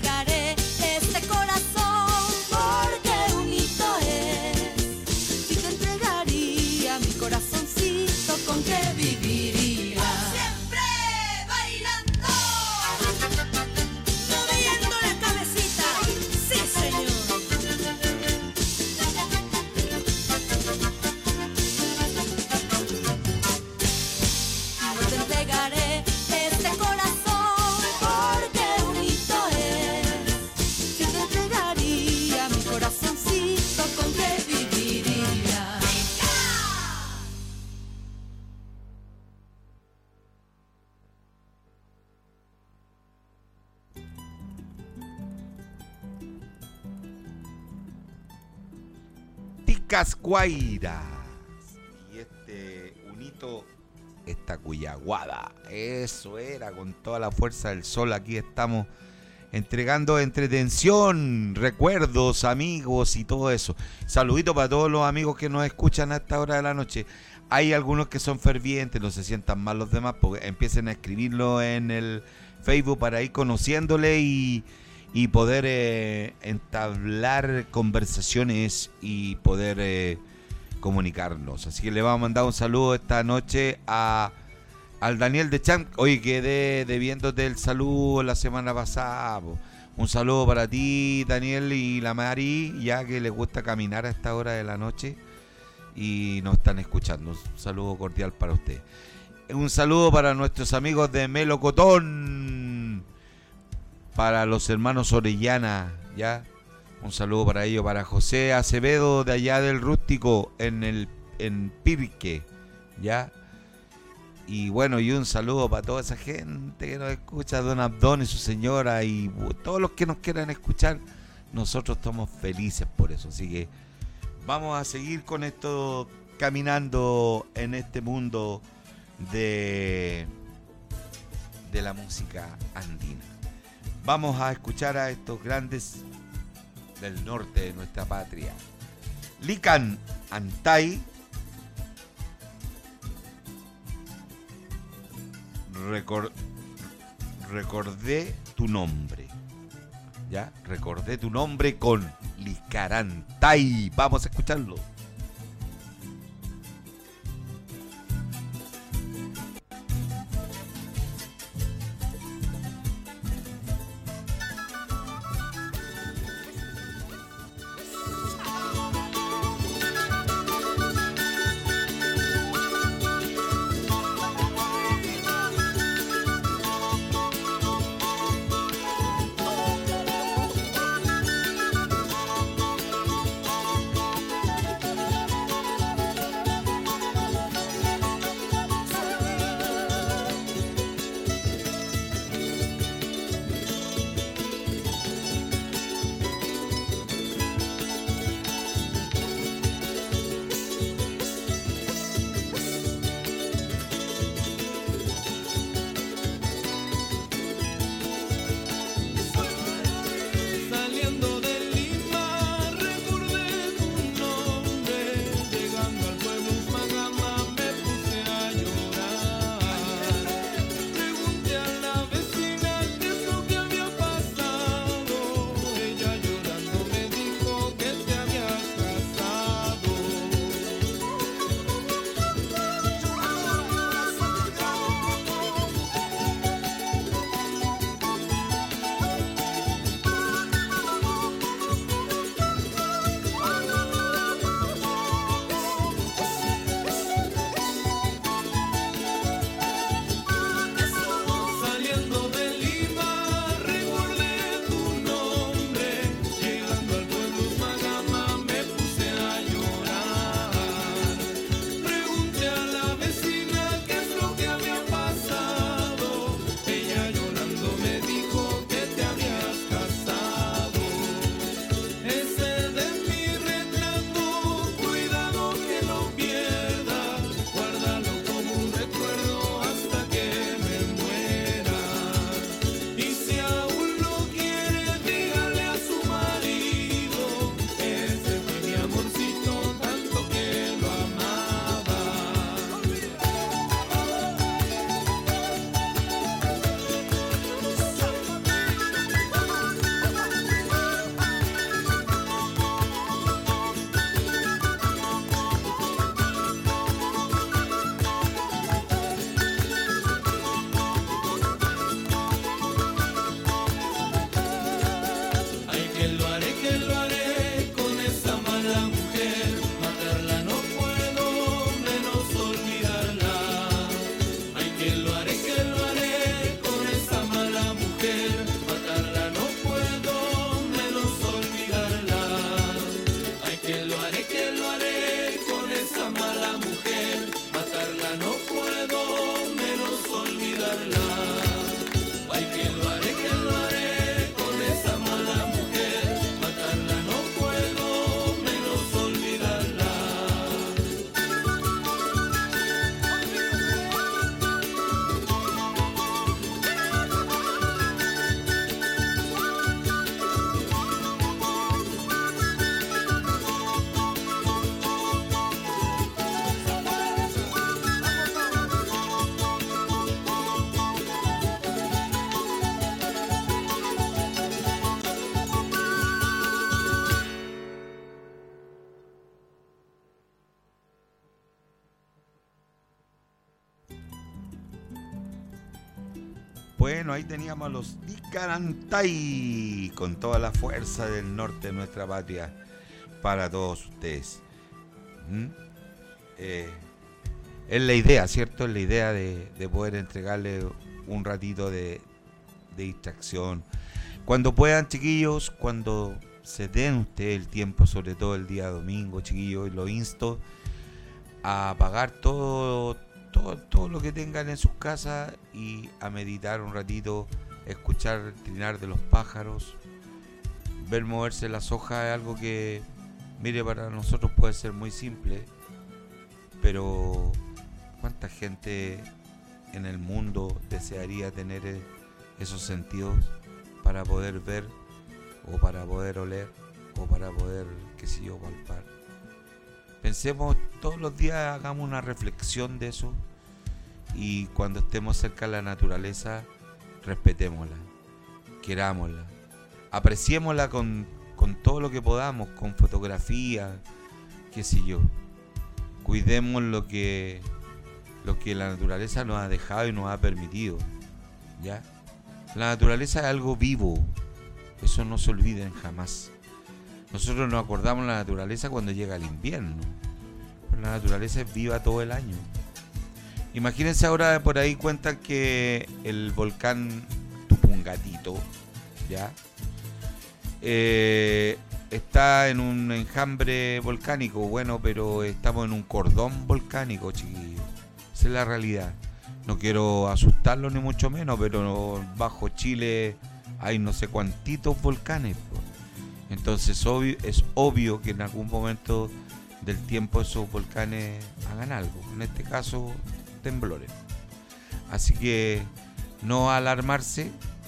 entregaré este corazón porque un hito es. Si te entregaría mi corazoncito, ¿con qué viviría? Siempre bailando, moviendo la cabecita, sí señor. Yo te entregaré este corazón porque un hito es. Si te entregaría mi corazoncito, ¿con qué viviría? Ticas Guairas. Y este unito, esta cuyaguada. Eso era, con toda la fuerza del sol. Aquí estamos entregando entretención, recuerdos, amigos y todo eso. Saludito para todos los amigos que nos escuchan a esta hora de la noche. Hay algunos que son fervientes, no se sientan mal los demás, porque empiecen a escribirlo en el Facebook para ir conociéndole y poder entablar conversaciones y poder comunicarnos. Así que le vamos a mandar un saludo esta noche al Daniel de Champ. Oye, quedé debiéndote el saludo la semana pasada, po. Un saludo para ti, Daniel, y la Mari, ya que les gusta caminar a esta hora de la noche y nos están escuchando. Un saludo cordial para usted. Un saludo para nuestros amigos de Melocotón, para los hermanos Orellana, ya. Un saludo para ellos, para José Acevedo de allá del Rústico en Pirque, ya. Y bueno, y un saludo para toda esa gente que nos escucha, don Abdón y su señora y todos los que nos quieran escuchar. Nosotros estamos felices por eso, así que vamos a seguir con esto, caminando en este mundo de la música andina. Vamos a escuchar a estos grandes del norte de nuestra patria. Lican Antay, recordé tu nombre. Ya, recordé tu nombre con Licarantay. Vamos a escucharlo. Bueno, ahí teníamos a los Ticarantay con toda la fuerza del norte de nuestra patria para todos ustedes. ¿Mm? Es la idea, ¿cierto? Es la idea de poder entregarle un ratito de distracción. Cuando puedan, chiquillos, cuando se den ustedes el tiempo, sobre todo el día domingo, chiquillos, lo insto a apagar todo lo que tengan en sus casas y a meditar un ratito, escuchar el trinar de los pájaros, ver moverse las hojas. Es algo que, mire, para nosotros puede ser muy simple, pero ¿cuánta gente en el mundo desearía tener esos sentidos para poder ver, o para poder oler, o para poder, qué sé yo, palpar? Pensemos todos los días, hagamos una reflexión de eso, y cuando estemos cerca de la naturaleza, respetémosla, querámosla, apreciémosla con todo lo que podamos, con fotografía, qué sé yo. Cuidemos lo que la naturaleza nos ha dejado y nos ha permitido, ¿ya? La naturaleza es algo vivo, eso no se olviden jamás. Nosotros nos acordamos de la naturaleza cuando llega el invierno, pero la naturaleza es viva todo el año. Imagínense ahora, por ahí cuentan que el volcán Tupungatito, ¿ya? Está en un enjambre volcánico, bueno, pero estamos en un cordón volcánico, chiquillos. Esa es la realidad. No quiero asustarlo ni mucho menos, pero bajo Chile hay no sé cuantitos volcanes, po. Entonces es obvio que en algún momento del tiempo esos volcanes hagan algo. En este caso, temblores. Así que no alarmarse,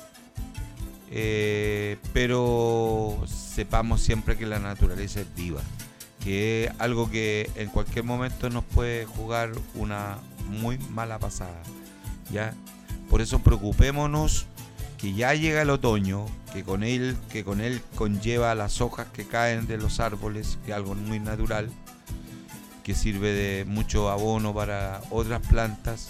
pero sepamos siempre que la naturaleza es viva, que es algo que en cualquier momento nos puede jugar una muy mala pasada, ¿ya? Por eso preocupémonos que ya llega el otoño, que con él conlleva las hojas que caen de los árboles, que es algo muy natural, que sirve de mucho abono para otras plantas.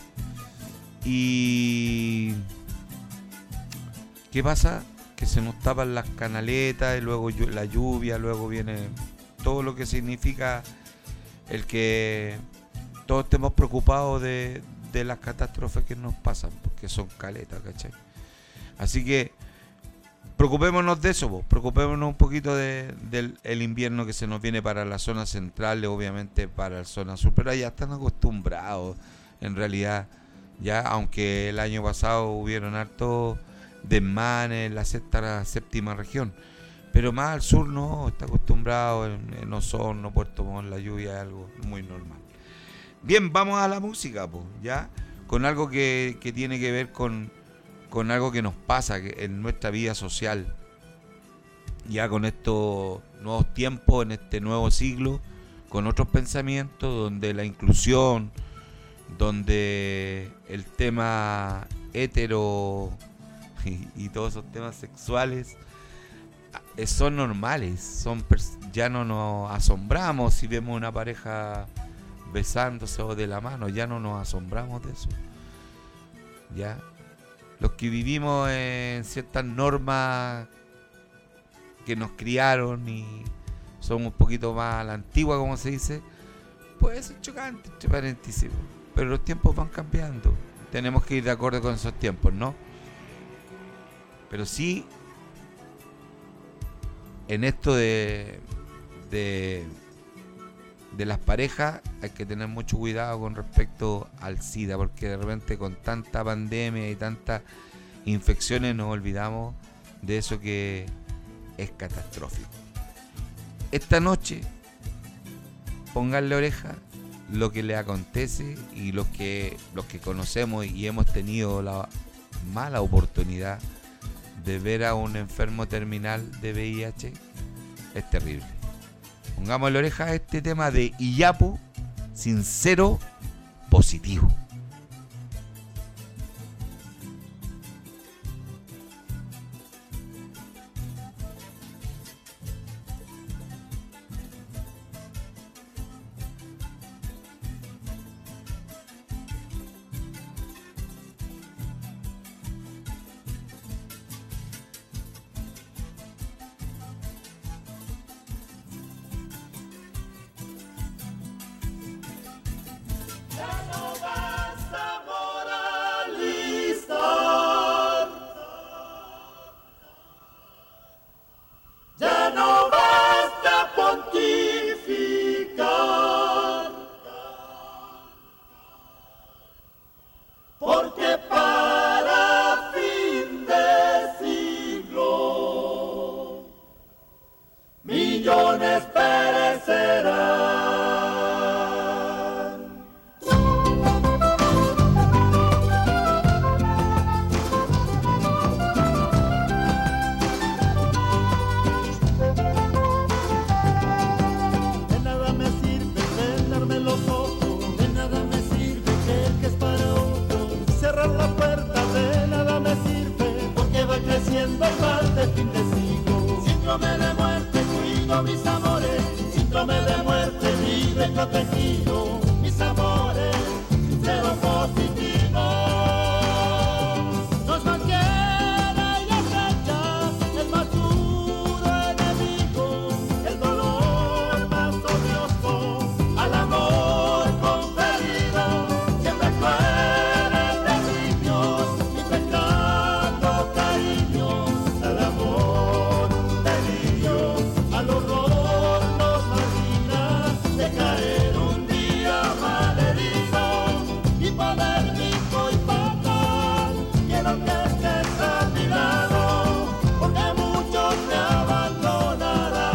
Y ¿qué pasa? Que se nos tapan las canaletas, y luego la lluvia, luego viene todo lo que significa el que todos estemos preocupados de las catástrofes que nos pasan, porque son caletas, ¿cachai? Así que preocupémonos de eso, preocupémonos un poquito del invierno que se nos viene para la zona central, obviamente para la zona sur, pero ya están acostumbrados, en realidad, ya, aunque el año pasado hubieron hartos desmanes en la séptima región, pero más al sur no, está acostumbrado en Osorno, Puerto Montt, la lluvia es algo muy normal. Bien, vamos a la música, ya, con algo que tiene que ver con algo que nos pasa en nuestra vida social, ya con estos nuevos tiempos, en este nuevo siglo, con otros pensamientos, donde la inclusión, donde el tema hetero y todos esos temas sexuales son normales, ya no nos asombramos si vemos una pareja besándose o de la mano, ya no nos asombramos de eso, ya. Los que vivimos en ciertas normas que nos criaron y somos un poquito más a la antigua, como se dice, puede ser chocante, entre paréntesis, pero los tiempos van cambiando, tenemos que ir de acuerdo con esos tiempos, ¿no? Pero sí, en esto de las parejas hay que tener mucho cuidado con respecto al SIDA, porque de repente con tanta pandemia y tantas infecciones nos olvidamos de eso que es catastrófico. Esta noche pónganle oreja lo que le acontece, y los que conocemos y hemos tenido la mala oportunidad de ver a un enfermo terminal de VIH, es terrible. Pongámosle oreja a este tema de Iyapu, sincero, positivo. síndrome de muerte, cuido mis amores, síndrome de muerte, vive protegido, mis amores, cero positivo. Nos mantiene y acecha el más duro enemigo, el dolor más odioso, al amor conferido, siempre fuera de niños, infectando cariño, al amor un delirio, al horror nos margina de caer un día malherido y polémico y fatal. Quiero que estés a mi lado, porque muchos me abandonarán.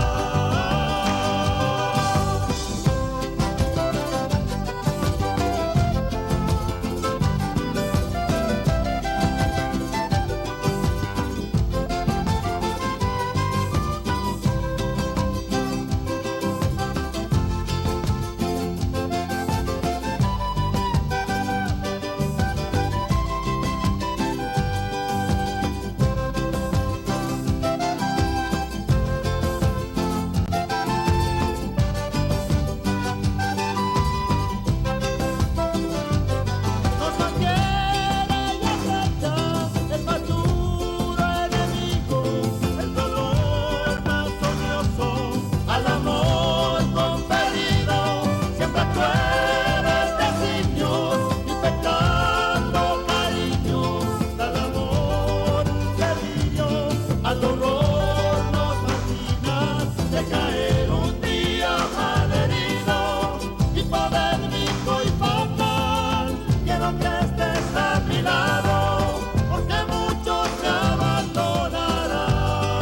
Nos mantiene y acecha el más duro enemigo, el dolor más odioso, al amor conferido, siempre tú eres designios, infectando cariño, al amor un delirio, al horror nos marginas de caer un día malherido y polémico y fatal. Quiero que estés a mi lado, porque muchos me abandonarán.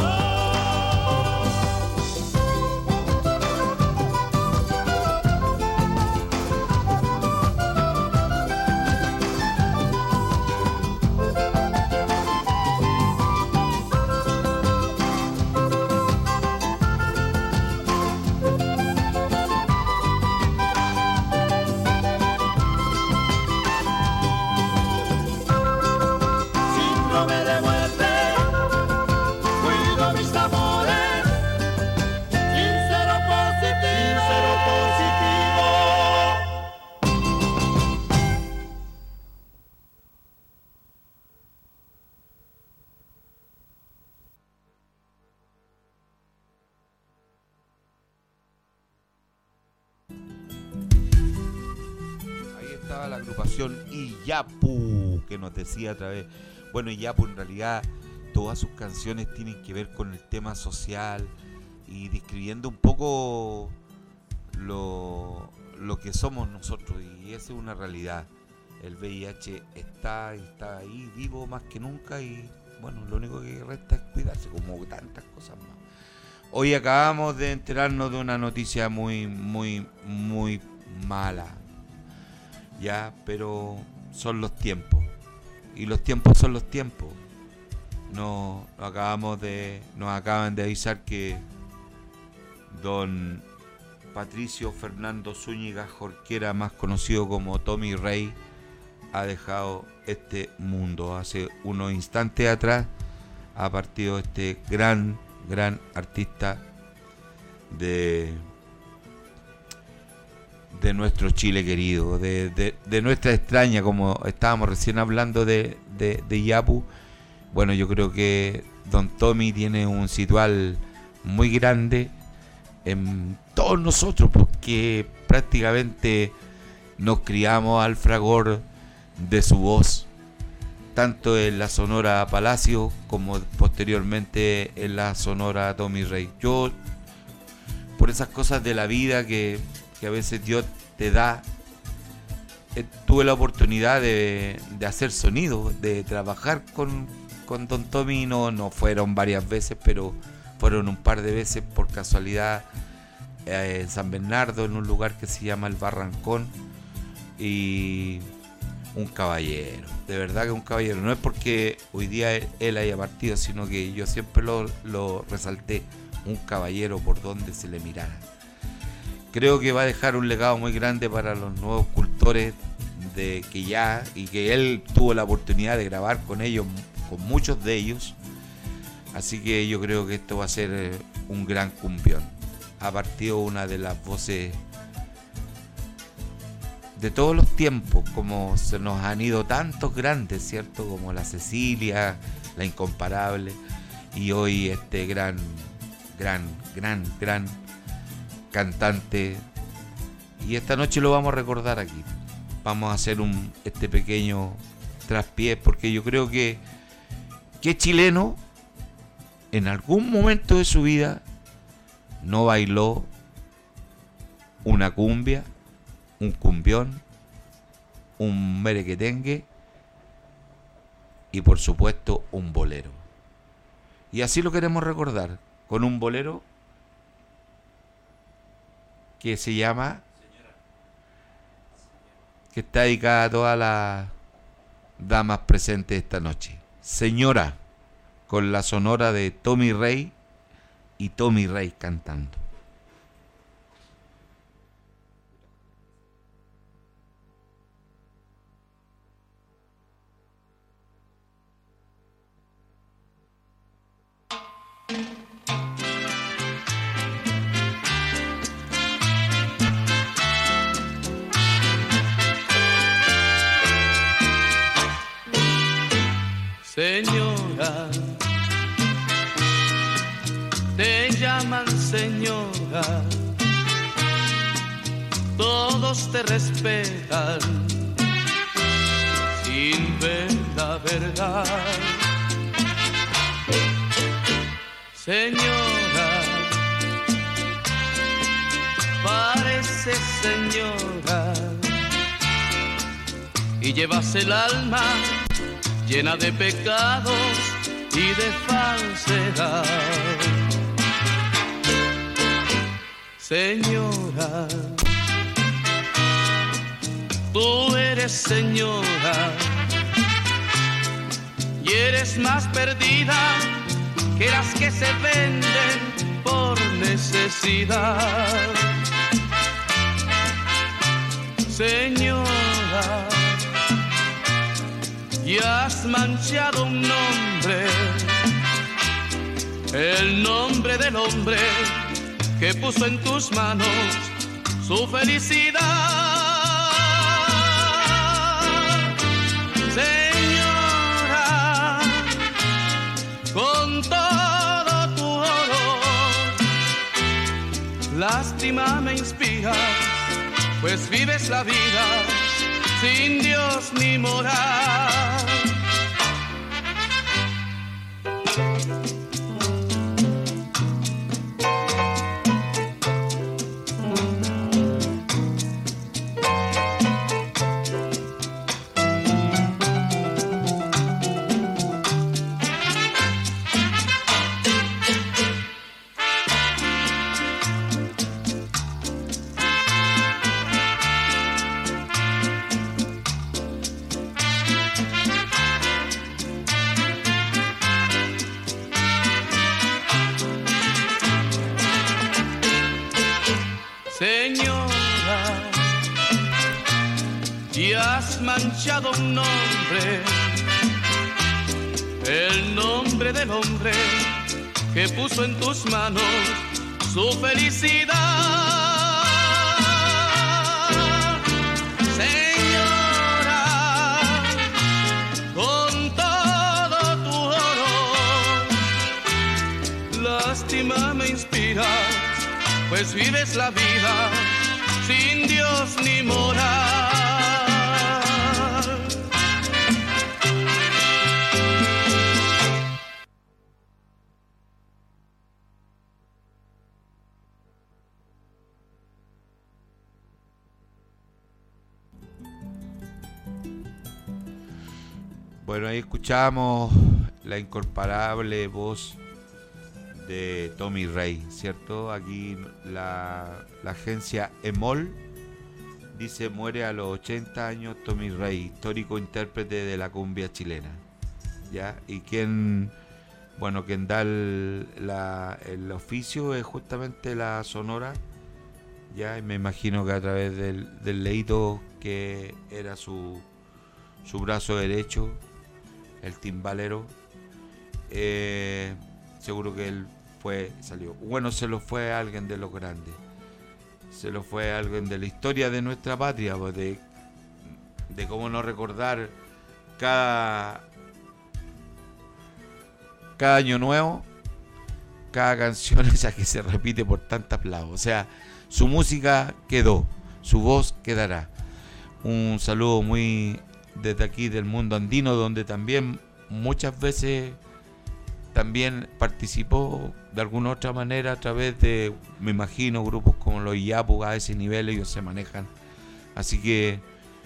Síndrome de muerte, cuido mis amores, sincero positivo, sincero positivo. Ahí estaba la agrupación Iyapu, que nos decía a través. Bueno, Iyapu en realidad todas sus canciones tienen que ver con el tema social y describiendo un poco lo que somos nosotros, y esa es una realidad. El VIH está ahí vivo más que nunca, y bueno, lo único que resta es cuidarse, como tantas cosas más. Hoy acabamos de enterarnos de una noticia muy mala, ya, pero son los tiempos, y los tiempos son los tiempos. Nos acaban de avisar que don Patricio Fernando Zúñiga Jorquera, más conocido como Tommy Rey, ha dejado este mundo. Hace unos instantes atrás ha partido este gran artista de nuestro Chile querido, de nuestra extraña, como estábamos recién hablando de Iyapu. Bueno, yo creo que don Tommy tiene un situal muy grande en todos nosotros, porque prácticamente nos criamos al fragor de su voz, tanto en la Sonora Palacio como posteriormente en la Sonora Tommy Rey. Yo, por esas cosas de la vida que a veces Dios te da, tuve la oportunidad de hacer sonido, de trabajar con don Tommy. No fueron varias veces, pero fueron un par de veces por casualidad en San Bernardo, en un lugar que se llama El Barrancón, y un caballero, de verdad que un caballero. No es porque hoy día él haya partido, sino que yo siempre lo resalté, un caballero por donde se le mirara. Creo que va a dejar un legado muy grande para los nuevos cultores que él tuvo la oportunidad de grabar con ellos, con muchos de ellos, Así que yo creo que esto va a ser un gran cumbión. Ha partido una de las voces de todos los tiempos, como se nos han ido tantos grandes, ¿cierto? Como la Cecilia, la Incomparable, y hoy este gran cantante. Y esta noche lo vamos a recordar aquí. Vamos a hacer este pequeño traspié, porque yo creo que chileno en algún momento de su vida no bailó una cumbia, un cumbión, un merequetengue y por supuesto un bolero. Y así lo queremos recordar con un bolero que se llama, que está dedicada a todas las damas presentes esta noche. Señora, con la sonora de Tommy Rey y Tommy Rey cantando. Señora, te llaman señora, todos te respetan sin ver la verdad. Señora, parece señora y llevas el alma llena de pecados y de falsedad. Señora, tú eres señora y eres más perdida que las que se venden por necesidad. Señora, y has manchado un nombre, el nombre del hombre que puso en tus manos su felicidad. Señora, con todo tu oro, lástima me inspiras, pues vives la vida sin Dios ni moral. Señora, y has manchado un nombre, el nombre del hombre que puso en tus manos su felicidad. Señora, con todo tu oro, lástima me inspiras, pues vives la vida sin Dios ni moral. Bueno, ahí escuchamos la incomparable voz de Tommy Rey, ¿cierto? Aquí la agencia EMOL dice: muere a los 80 años Tommy Rey, histórico intérprete de la cumbia chilena. ¿Ya? Y quien da el oficio es justamente la Sonora, ¿ya? Y me imagino que a través del Leito, que era su brazo derecho, el timbalero, seguro que él salió. Bueno, se lo fue a alguien de los grandes. Se lo fue a alguien de la historia de nuestra patria, pues de cómo no recordar cada año nuevo, cada canción esa que se repite por tantas plazas. O sea, su música quedó, su voz quedará. Un saludo muy desde aquí del mundo andino, donde también muchas veces también participó de alguna otra manera a través de, me imagino, grupos como los Iyapu. A ese nivel ellos se manejan. Así que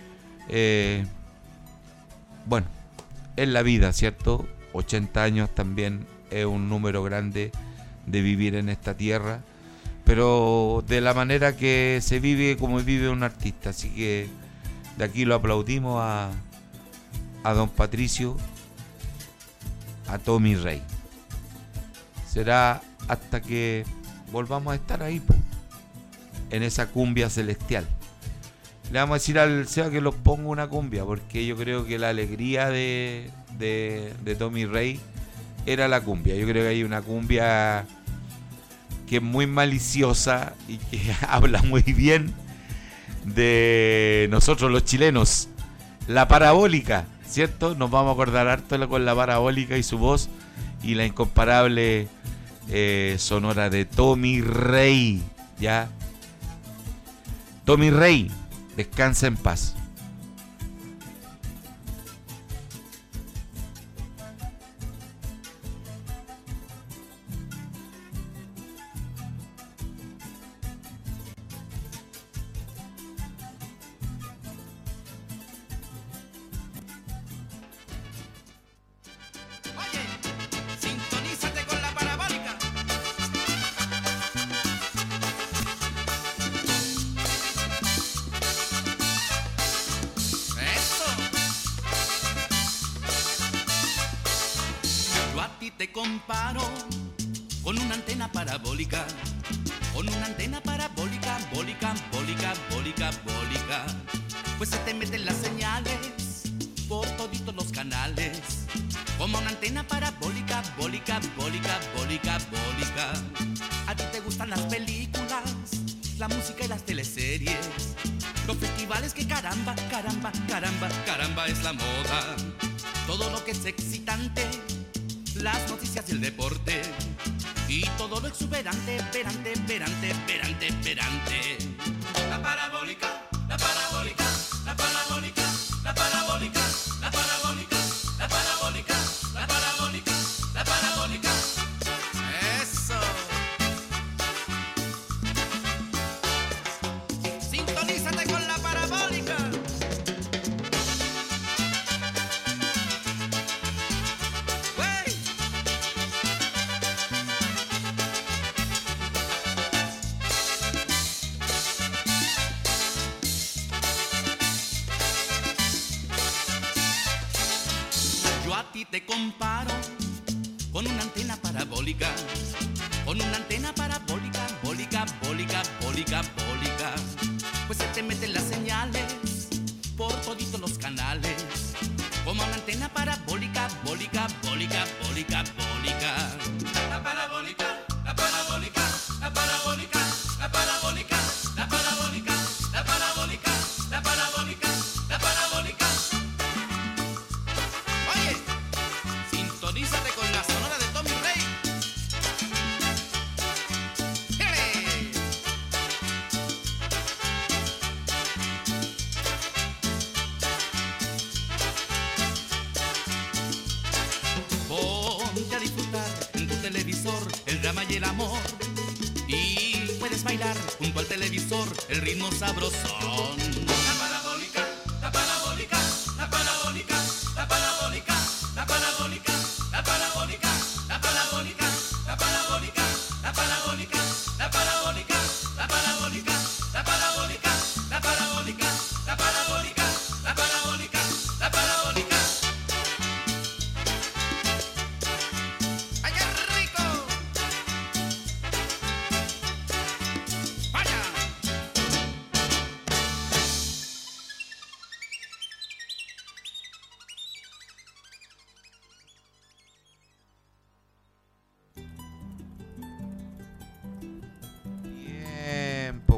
bueno, es la vida, ¿cierto? 80 años también es un número grande de vivir en esta tierra, pero de la manera que se vive, como vive un artista. Así que de aquí lo aplaudimos a don Patricio, a Tommy Rey. Será hasta que volvamos a estar ahí, po, en esa cumbia celestial. Le vamos a decir al Seba que los ponga una cumbia, porque yo creo que la alegría de Tommy Rey era la cumbia. Yo creo que hay una cumbia que es muy maliciosa y que habla muy bien de nosotros los chilenos. La parabólica, ¿cierto? Nos vamos a acordar harto con la parabólica y su voz, y la incomparable sonora de Tommy Rey, ¿ya? Tommy Rey, descansa en paz. Sintonízate con la parabólica. Eso. Yo a ti te comparo con una antena parabólica. Con una antena parabólica, bólica, bólica, bólica, bólica. Pues se te meten las señales por toditos los canales. Como una antena parabólica, bólica, bólica, bólica, bólica. A ti te gustan las películas, la música y las teleseries. Los festivales que caramba, caramba, caramba, caramba es la moda. Todo lo que es excitante, las noticias y el deporte. Y todo lo exuberante, perante, perante, perante, perante. La parabólica, la parabólica, la parabólica, la parabólica, la parabólica, la parabólica, la parabólica, la parabólica. Eso. Sintonízate con la parabólica. ¡Wey! Yo a ti te comparo con una antena parabólica. Con una antena parabólica, bólica, bólica, bólica, bólica. Pues se te meten las señales por toditos los canales. Como una antena parabólica, bólica, bólica, bólica, bólica. La parabólica, la parabólica, la parabólica, la parabólica, la parabólica, la parabólica, la parabólica, la parabólica. Oye, sintonízate con la sonora de Tommy Rey. ¡Jere! Ponte a disfrutar en tu televisor el drama y el amor. Y puedes bailar junto al televisor el ritmo sabrosón. La parabólica, la parabólica, la parabólica, la parabólica, la parabólica, la parabólica, la parabólica, la parabólica, la parabólica, la parabólica, la parabólica, la parabólica, la parabólica, la parabólica, la parabólica, la parabólica. ¡Ay, qué rico! ¡Vaya!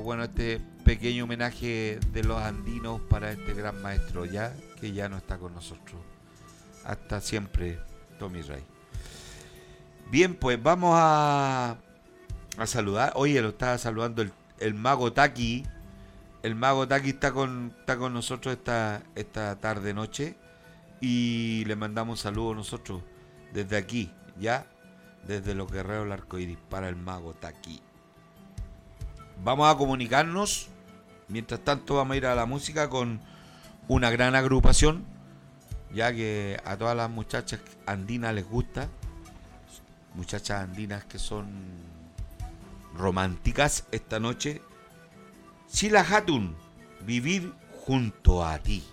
bueno, este pequeño homenaje de los andinos para este gran maestro ya, que ya no está con nosotros. Hasta siempre, Tommy Ray. Bien, pues vamos a saludar. Oye, lo estaba saludando el mago Taki. El mago Taki está con nosotros esta tarde noche. Y le mandamos un saludo nosotros desde aquí, ya, desde los Guerreros del Arcoíris, para el mago Taki. Vamos a comunicarnos. Mientras tanto vamos a ir a la música con una gran agrupación, ya que a todas las muchachas andinas les gusta. Muchachas andinas que son románticas esta noche. Sila Hatun, vivir junto a ti.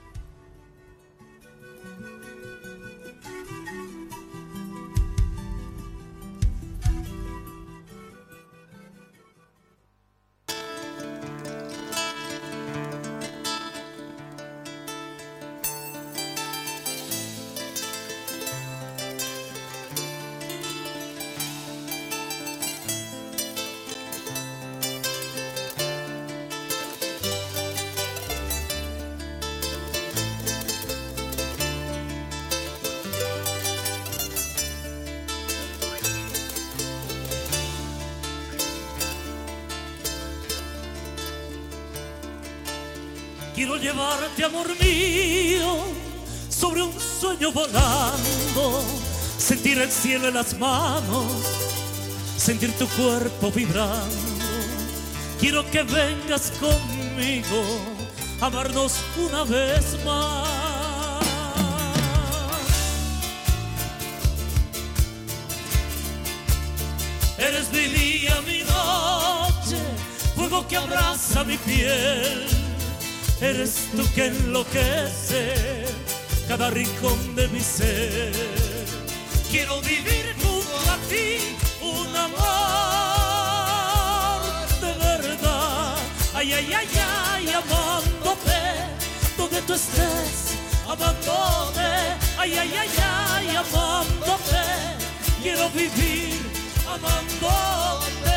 Quiero llevarte, amor mío, sobre un sueño volando, sentir el cielo en las manos, sentir tu cuerpo vibrando. Quiero que vengas conmigo, amarnos una vez más. Eres mi día, mi noche, fuego que abraza mi piel. Eres tú que enloquece cada rincón de mi ser. Quiero vivir junto a ti un amor de verdad. Ay, ay, ay, ay, amándote donde tú estés, amándote. Ay, ay, ay, ay, amándote. Quiero vivir amándote.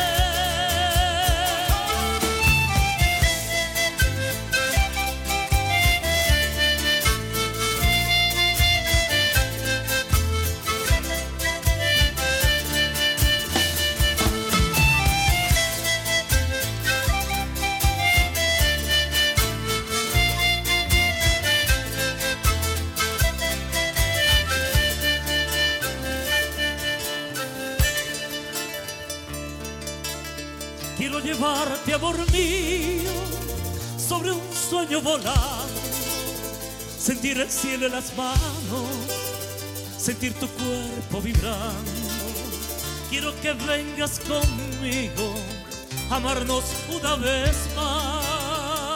Quiero llevarte, amor mío, sobre un sueño volando, sentir el cielo en las manos, sentir tu cuerpo vibrando. Quiero que vengas conmigo, amarnos una vez más.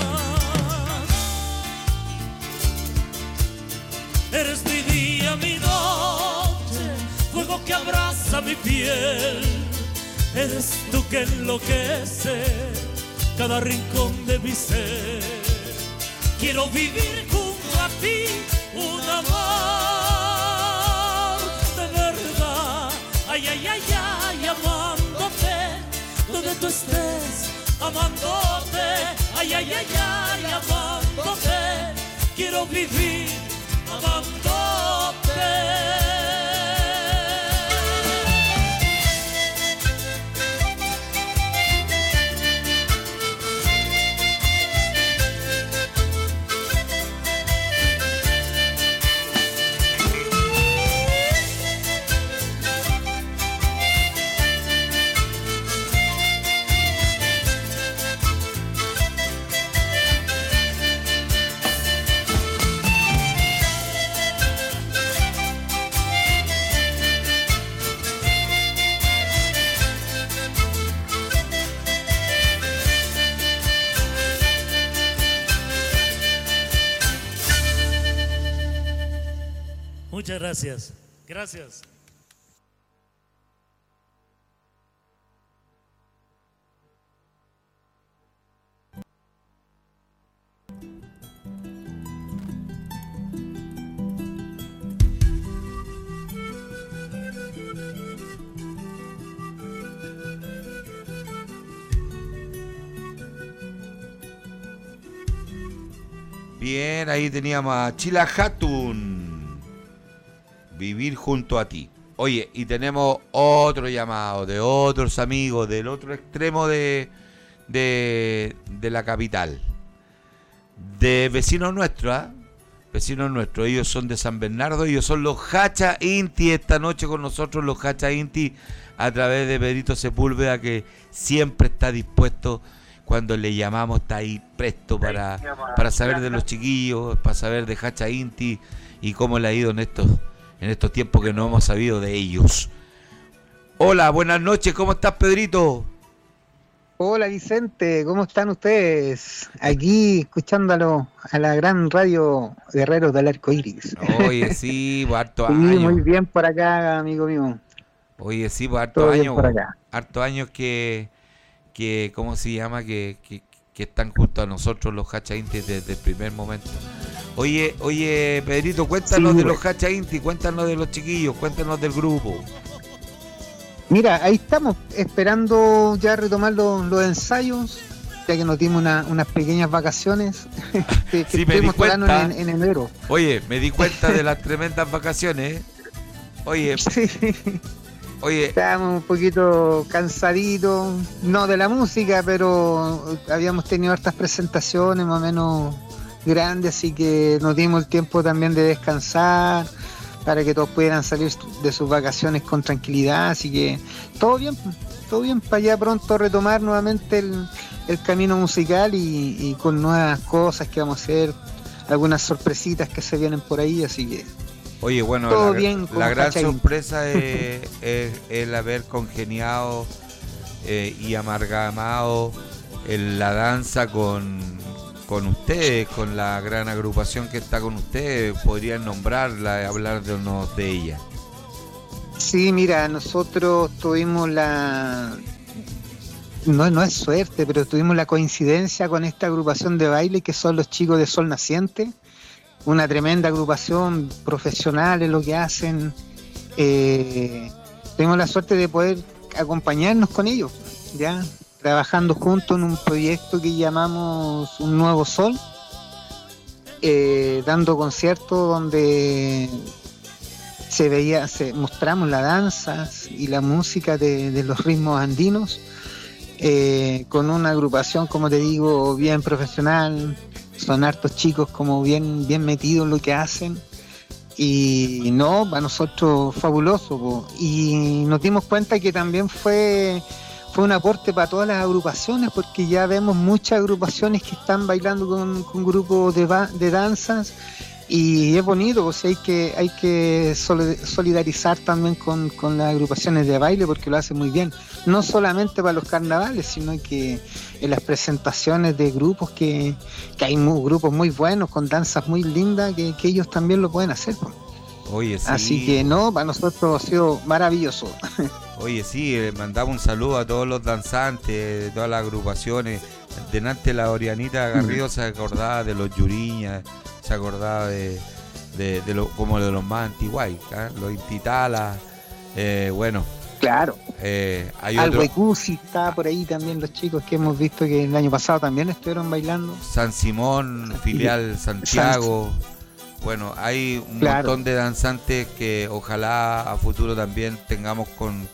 Eres mi día, mi noche, fuego que abraza mi piel. Eres tú que enloquece cada rincón de mi ser. Quiero vivir junto a ti un amor de verdad. Ay, ay, ay, ay, amándote donde tú estés, amándote. Ay, ay, ay, ay, amándote. Quiero vivir amándote. Muchas gracias. Gracias. Bien, ahí teníamos a Chila Hatun. Vivir junto a ti. Oye, y tenemos otro llamado de otros amigos del otro extremo de la capital. De vecinos nuestros, ¿ah? Vecinos nuestros. Ellos son de San Bernardo. Ellos son los Hacha Inti. Esta noche con nosotros los Hacha Inti a través de Pedrito Sepúlveda, que siempre está dispuesto. Cuando le llamamos está ahí presto para saber de los chiquillos, para saber de Hacha Inti y cómo le ha ido en estos tiempos que no hemos sabido de ellos. Hola, buenas noches, ¿cómo estás, Pedrito? Hola, Vicente, ¿cómo están ustedes? Aquí escuchándolo a la gran radio Guerreros del Arco Iris. Oye, sí, pues harto Sí, años. muy bien por acá, amigo mío. Oye, sí, pues harto Todo bien años. por acá. Harto años que ¿cómo se llama? Que están junto a nosotros los Hacha Inti desde el primer momento. Oye, Pedrito, cuéntanos Sí, de güey. los Hacha Inti, cuéntanos de los chiquillos, cuéntanos del grupo. Mira, ahí estamos esperando ya retomar los ensayos, ya que nos dimos unas pequeñas vacaciones que Sí, me di estuvimos tocando cuenta. en enero. Oye, me di cuenta de las tremendas vacaciones. Oye, Sí. oye, Estábamos un poquito cansaditos, no de la música, pero habíamos tenido hartas presentaciones más o menos grandes, así que nos dimos el tiempo también de descansar para que todos pudieran salir de sus vacaciones con tranquilidad, así que todo bien para ya pronto retomar nuevamente el camino musical y con nuevas cosas que vamos a hacer, algunas sorpresitas que se vienen por ahí, así que oye, bueno, todo bien con la gran Hacha Inti. sorpresa es el haber congeniado y amalgamado en la danza con ustedes, con la gran agrupación que está con ustedes. Podrían nombrarla y hablar de ella. Sí, mira, nosotros tuvimos no es suerte, pero tuvimos la coincidencia con esta agrupación de baile que son los chicos de Sol Naciente, una tremenda agrupación profesional en lo que hacen. Tuvimos la suerte de poder acompañarnos con ellos, ya trabajando juntos en un proyecto que llamamos Un Nuevo Sol, dando conciertos donde mostramos la danza y la música de los ritmos andinos, con una agrupación, como te digo, bien profesional. Son hartos chicos como bien metidos en lo que hacen, y no, para nosotros fabuloso, po. Y nos dimos cuenta que también fue un aporte para todas las agrupaciones, porque ya vemos muchas agrupaciones que están bailando con grupos de danzas, y es bonito, pues hay que solidarizar también con las agrupaciones de baile, porque lo hacen muy bien, no solamente para los carnavales, sino que en las presentaciones de grupos que hay grupos muy buenos con danzas muy lindas que ellos también lo pueden hacer, pues. Oye, sí. Así que no, para nosotros ha sido maravilloso. Oye, sí, mandamos un saludo a todos los danzantes de todas las agrupaciones. Delante la Orianita Garrido se acordaba de los Yuriñas, se acordaba de como de los más antiguos, ¿eh? Los Intitalas, bueno. Claro. Hay Al otro, Huecusi está por ahí también, los chicos que hemos visto que el año pasado también estuvieron bailando. San Simón, filial Santiago. Bueno, hay un montón de danzantes que ojalá a futuro también tengamos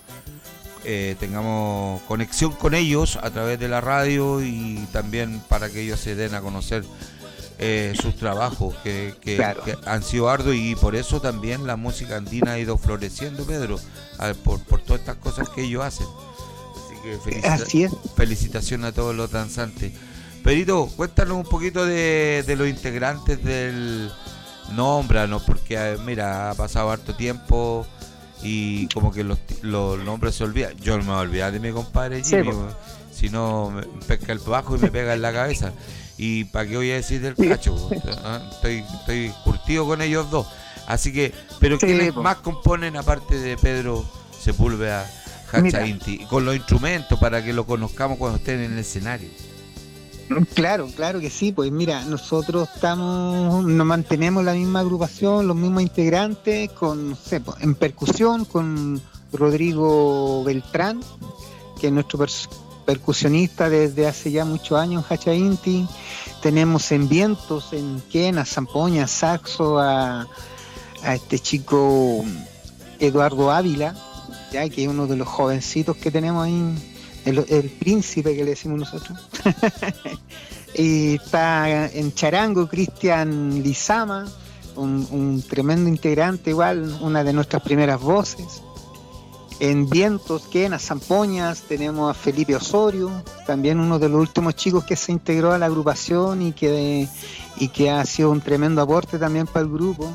conexión con ellos a través de la radio, y también para que ellos se den a conocer sus trabajos que han sido arduos, y por eso también la música andina ha ido floreciendo, Pedro, por todas estas cosas que ellos hacen. Así que felicitaciones a todos los danzantes. Pedrito, cuéntanos un poquito de los integrantes del... Nómbranos, porque mira, ha pasado harto tiempo y como que los nombres se olvidan. Yo no me voy a olvidar de mi compadre Jimmy, si no me pesca el bajo y me pega en la cabeza. Y para qué voy a decir del Cacho, estoy curtido con ellos dos. Así que, pero ¿quiénes más componen aparte de Pedro Sepúlveda, Hacha Inti? Con los instrumentos, para que lo conozcamos cuando estén en el escenario. Claro que sí, pues mira, nosotros nos mantenemos la misma agrupación, los mismos integrantes, en percusión con Rodrigo Beltrán, que es nuestro percusionista desde hace ya muchos años en Hacha Inti. Tenemos en vientos, en quena, zampoña, saxo, a este chico Eduardo Ávila, ya que es uno de los jovencitos que tenemos ahí, el príncipe que le decimos nosotros. Y está en charango Cristian Lizama, un tremendo integrante, igual una de nuestras primeras voces. En vientos, quenas, zampoñas, tenemos a Felipe Osorio, también uno de los últimos chicos que se integró a la agrupación y que ha sido un tremendo aporte también para el grupo.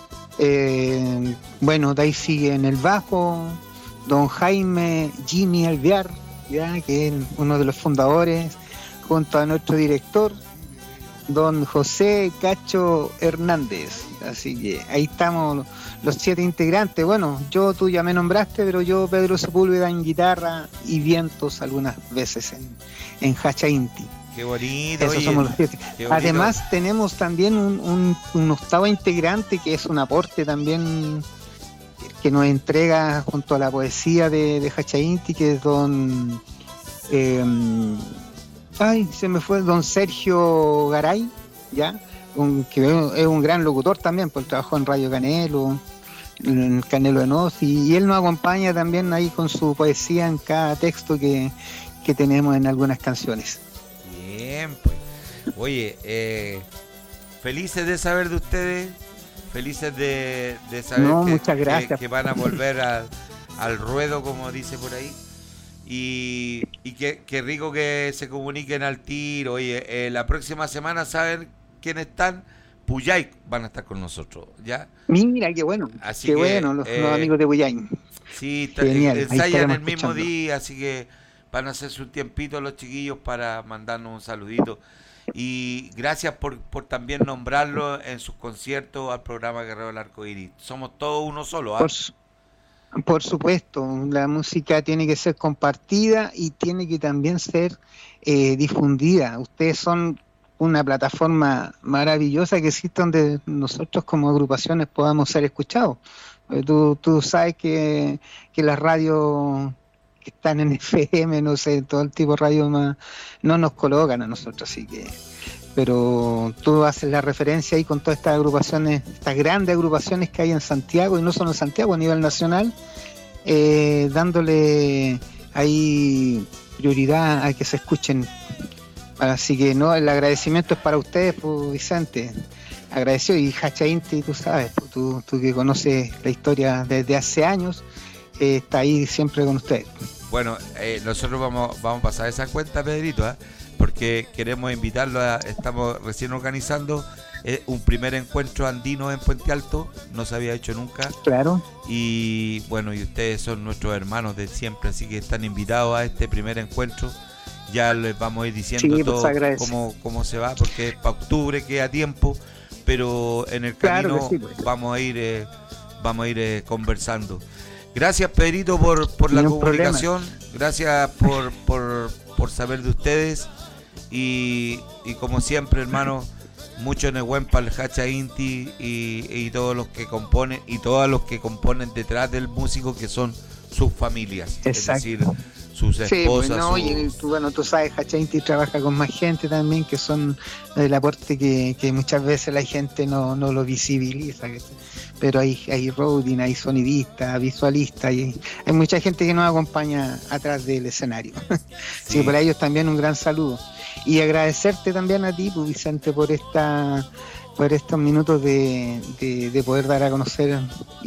Bueno, de ahí sigue en el bajo don Jaime Jimmy Alvear, ya, que es uno de los fundadores, junto a nuestro director, don José Cacho Hernández. Así que ahí estamos los 7 integrantes. Bueno, tú ya me nombraste, pero yo, Pedro Sepúlveda, en guitarra y vientos algunas veces en Hacha Inti. Qué bonito. Esos somos los 7. Además tenemos también un octavo integrante que es un aporte también que nos entrega junto a la poesía de Hacha Inti, que es don don Sergio Garay, ya, que es un gran locutor también, pues trabajó en Radio Canelo, en Canelo de Noz, y él nos acompaña también ahí con su poesía en cada texto que tenemos en algunas canciones. Bien, pues. Oye, felices de saber de ustedes, felices de saber muchas gracias. Que van a volver al ruedo, como dice por ahí. Y qué rico que se comuniquen al tiro. Oye, la próxima semana, ¿saben quiénes están? Puyay van a estar con nosotros, ¿ya? Mira, qué bueno. Así qué que, bueno, los amigos de Puyay. Sí, genial. Ensayan el mismo día, así que van a hacerse un tiempito los chiquillos para mandarnos un saludito. Y gracias por también nombrarlo en sus conciertos al programa Guerrero del Arcoíris. Somos todos uno solo, ¿ah? Por supuesto, la música tiene que ser compartida y tiene que también ser difundida. Ustedes son una plataforma maravillosa que existe donde nosotros como agrupaciones podamos ser escuchados. Tú sabes que las radios que están en FM, no sé, todo el tipo de radio más, no nos colocan a nosotros, así que... Pero tú haces la referencia ahí con todas estas agrupaciones, estas grandes agrupaciones que hay en Santiago, y no solo en Santiago, a nivel nacional, dándole ahí prioridad a que se escuchen. Así que no, el agradecimiento es para ustedes, pues, Vicente. Agradecido, y Hacha Inti, tú sabes, pues, tú que conoces la historia desde hace años, está ahí siempre con ustedes. Bueno, nosotros vamos a pasar esa cuenta, Pedrito, porque queremos invitarlo estamos recién organizando un primer encuentro andino en Puente Alto, no se había hecho nunca. Claro. Y bueno, y ustedes son nuestros hermanos de siempre, así que están invitados a este primer encuentro. Ya les vamos a ir diciendo todo cómo se va, porque es para octubre, queda tiempo, pero en el camino sí, pues. vamos a ir conversando. Gracias, Pedrito, por la comunicación. Problema. Gracias por saber de ustedes. Y como siempre, hermano, mucho Nehuen para el Hacha Inti y todos los que componen y todos los que componen detrás del músico, que son sus familias. Exacto. Es decir, sus esposas. Sí, bueno, tú sabes, Hacha Inti trabaja con más gente también, que son el aporte que muchas veces la gente no lo visibiliza. Pero hay roading, hay sonidistas, visualistas, hay mucha gente que nos acompaña atrás del escenario. Sí, para ellos también un gran saludo. Y agradecerte también a ti, pues, Vicente, por estos minutos de poder dar a conocer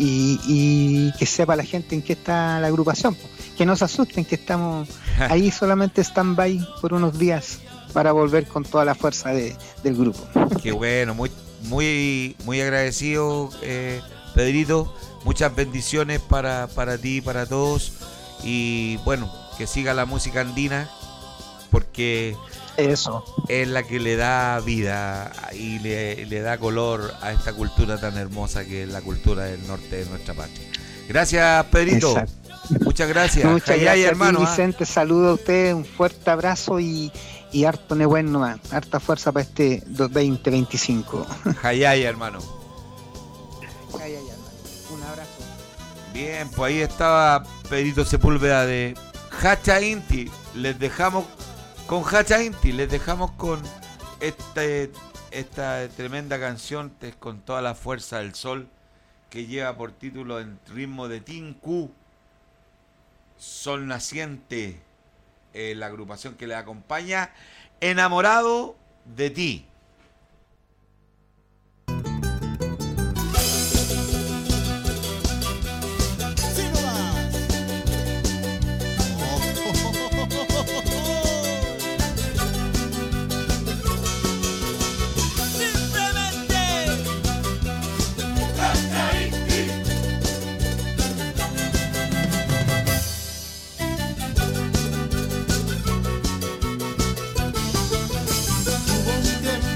y que sepa la gente en qué está la agrupación. Que no se asusten, que estamos ahí solamente stand-by por unos días para volver con toda la fuerza del grupo. Qué bueno, muy agradecido, Pedrito. Muchas bendiciones para ti y para todos. Y bueno, que siga la música andina, porque eso es la que le da vida y le da color a esta cultura tan hermosa que es la cultura del norte de nuestra patria. Gracias, Pedrito. Exacto. Muchas gracias. Muchas gracias, hermano. A ti, Vicente, saludo a usted, un fuerte abrazo y harto Nehuen nomás, harta fuerza para este 2025. Hayaya, hermano. Hayaya, hermano. Un abrazo. Bien, pues ahí estaba Pedrito Sepúlveda de Hacha Inti. Les dejamos con Hacha Inti. Les dejamos con esta tremenda canción con toda la fuerza del sol, que lleva por título en ritmo de Tinku, Sol Naciente, la agrupación que le acompaña, Enamorado de ti. Hubo un tiempo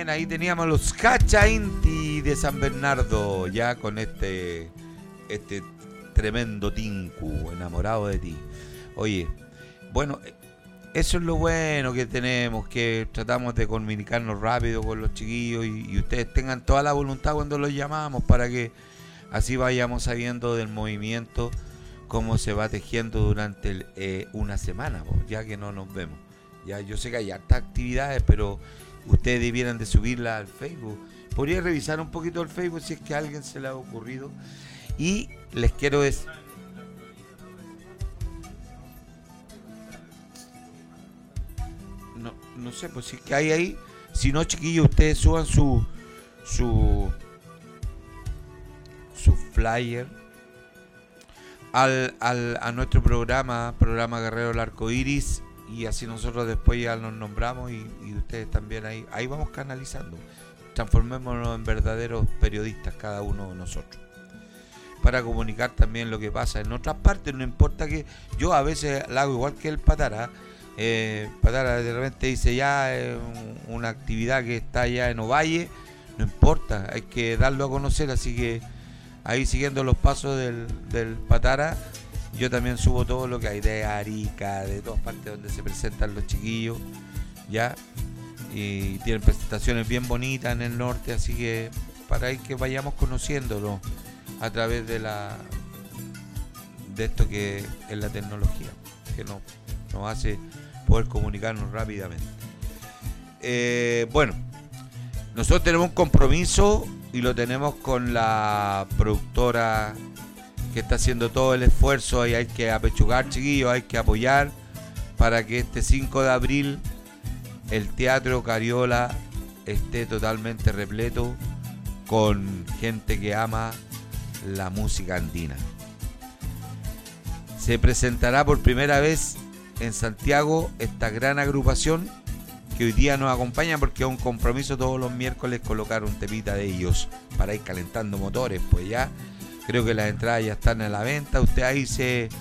Bien, ahí teníamos los Cacha Inti de San Bernardo, ya con este tremendo tinku, enamorado de ti. Oye, bueno, eso es lo bueno que tenemos, que tratamos de comunicarnos rápido con los chiquillos y ustedes tengan toda la voluntad cuando los llamamos para que así vayamos sabiendo del movimiento, cómo se va tejiendo durante una semana, ya que no nos vemos. Ya yo sé que hay hartas actividades, pero ustedes debieran de subirla al Facebook. Podría revisar un poquito el Facebook si es que a alguien se le ha ocurrido. Y les quiero decir... No sé, pues si es que hay ahí. Si no, chiquillos, ustedes suban su flyer a nuestro programa Guerrero del Arco Iris, y así nosotros después ya nos nombramos y ustedes también ahí vamos canalizando. Transformémonos en verdaderos periodistas cada uno de nosotros, para comunicar también lo que pasa en otras partes. No importa, que yo a veces la hago igual que el Patara. Patara de repente dice ya una actividad que está allá en Ovalle, no importa, hay que darlo a conocer. Así que ahí, siguiendo los pasos del Patara, yo también subo todo lo que hay de Arica, de todas partes donde se presentan los chiquillos, ya, y tienen presentaciones bien bonitas en el norte, así que para que vayamos conociéndolo a través de esto que es la tecnología, que nos hace poder comunicarnos rápidamente. Bueno, nosotros tenemos un compromiso y lo tenemos con la productora que está haciendo todo el esfuerzo, y hay que apechugar, chiquillos, hay que apoyar para que este 5 de abril el Teatro Cariola esté totalmente repleto con gente que ama la música andina. Se presentará por primera vez en Santiago esta gran agrupación que hoy día nos acompaña, porque es un compromiso todos los miércoles colocar un temita de ellos para ir calentando motores. Pues ya creo que las entradas ya están a la venta. Usted ahí se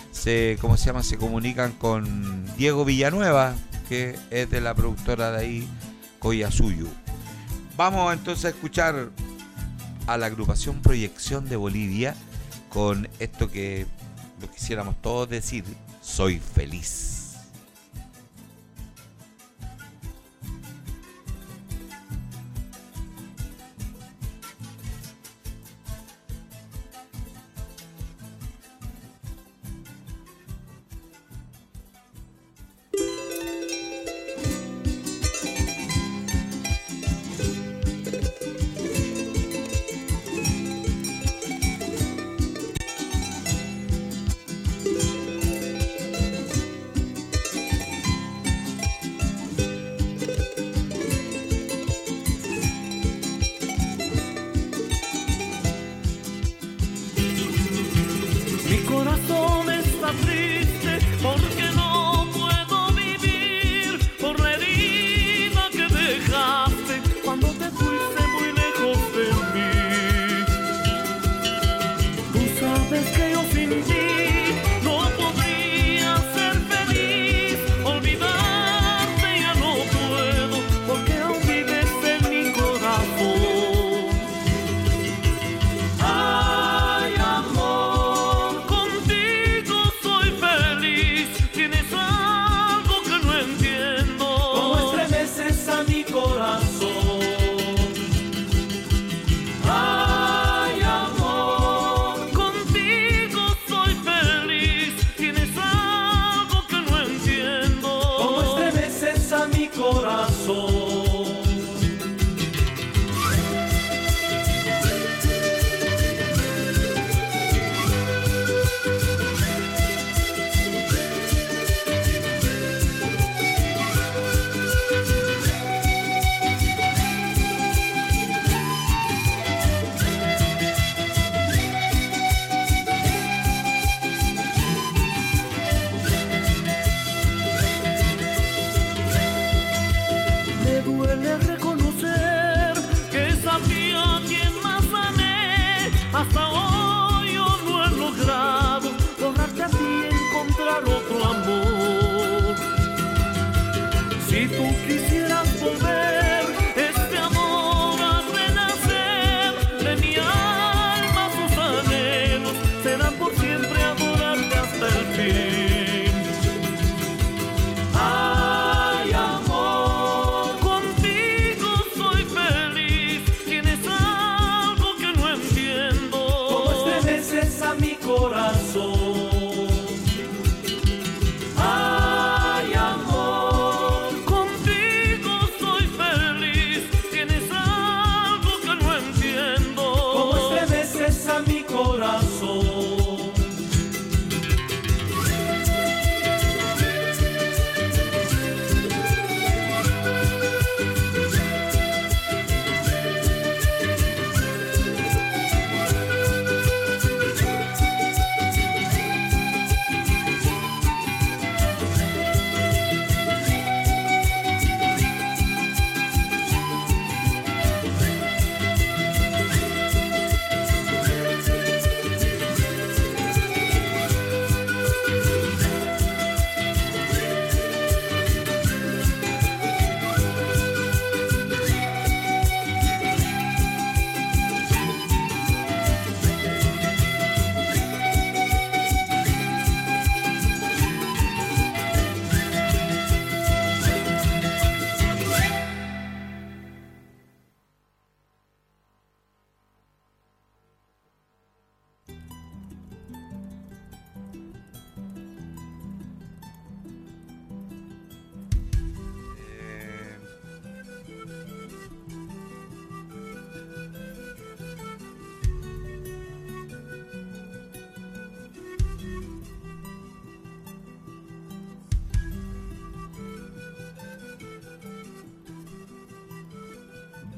comunican con Diego Villanueva, que es de la productora de ahí, Collasuyo. Vamos entonces a escuchar a la agrupación Proyección de Bolivia con esto que lo quisiéramos todos decir: soy feliz. Ay, amor, contigo soy feliz.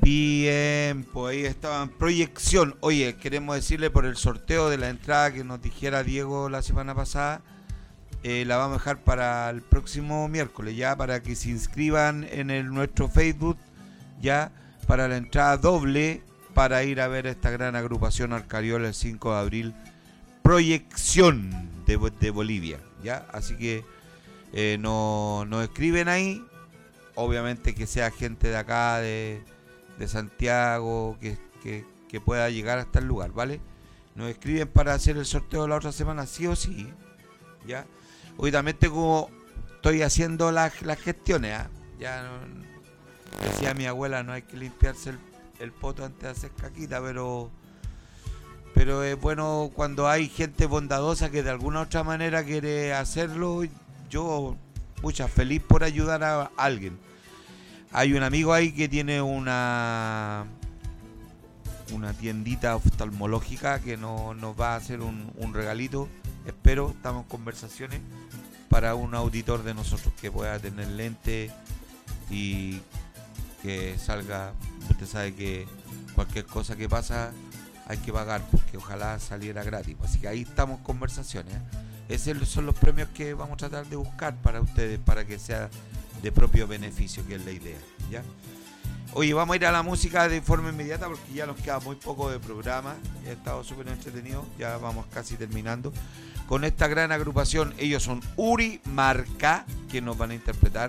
Bien, pues ahí estaban. Proyección. Oye, queremos decirle por el sorteo de la entrada que nos dijera Diego la semana pasada. La vamos a dejar para el próximo miércoles, ya, para que se inscriban en nuestro Facebook, ya, para la entrada doble, para ir a ver esta gran agrupación Arcariola el 5 de abril. Proyección de Bolivia, ya. Así que nos escriben ahí. Obviamente que sea gente de acá, de Santiago, que pueda llegar hasta el lugar, ¿vale? Nos escriben para hacer el sorteo la otra semana, sí o sí, ¿ya? Hoy también estoy haciendo las gestiones, ¿eh? Ya decía mi abuela, no hay que limpiarse el poto antes de hacer caquita, pero es bueno cuando hay gente bondadosa que de alguna otra manera quiere hacerlo. Yo, feliz por ayudar a alguien. Hay un amigo ahí que tiene una tiendita oftalmológica que nos va a hacer un regalito. Espero, estamos en conversaciones para un auditor de nosotros que pueda tener lente y que salga. Usted sabe que cualquier cosa que pasa hay que pagar, porque ojalá saliera gratis. Así que ahí estamos en conversaciones. Esos son los premios que vamos a tratar de buscar para ustedes, para que sea de propio beneficio, que es la idea, ¿ya? Oye, vamos a ir a la música de forma inmediata porque ya nos queda muy poco de programa. Ha estado súper entretenido, ya vamos casi terminando con esta gran agrupación. Ellos son Uri Marca, que nos van a interpretar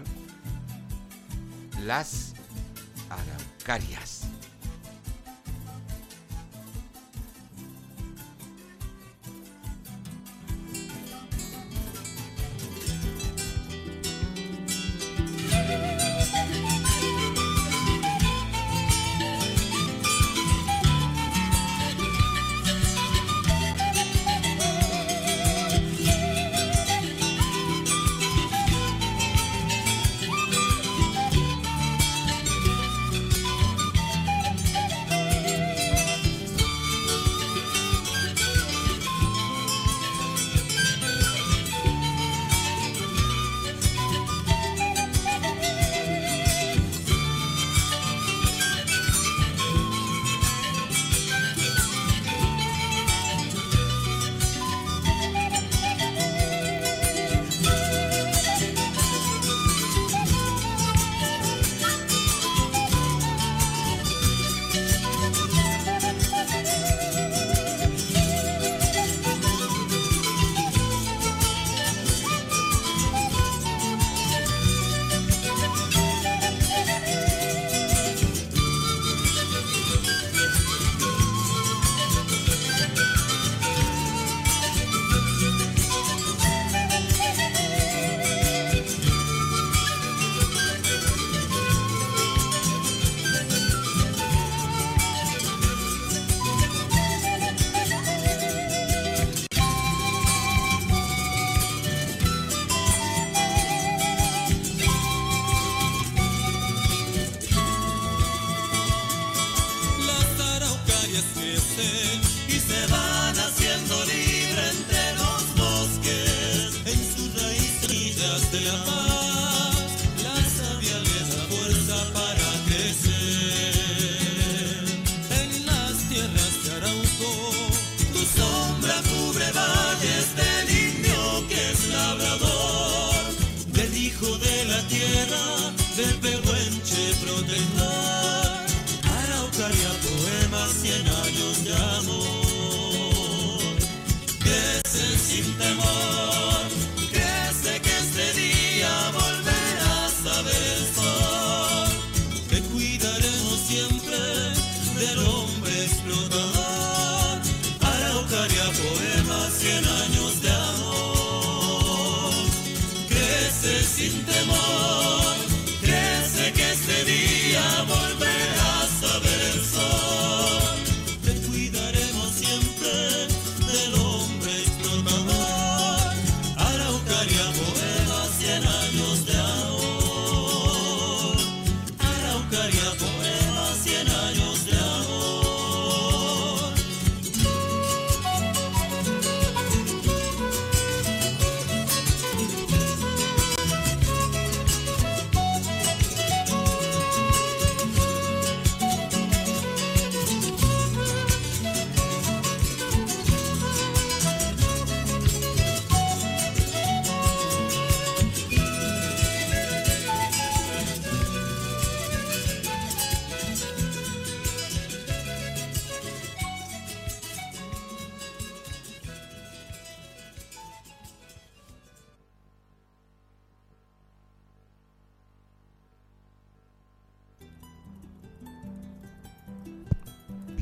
Las Araucarias.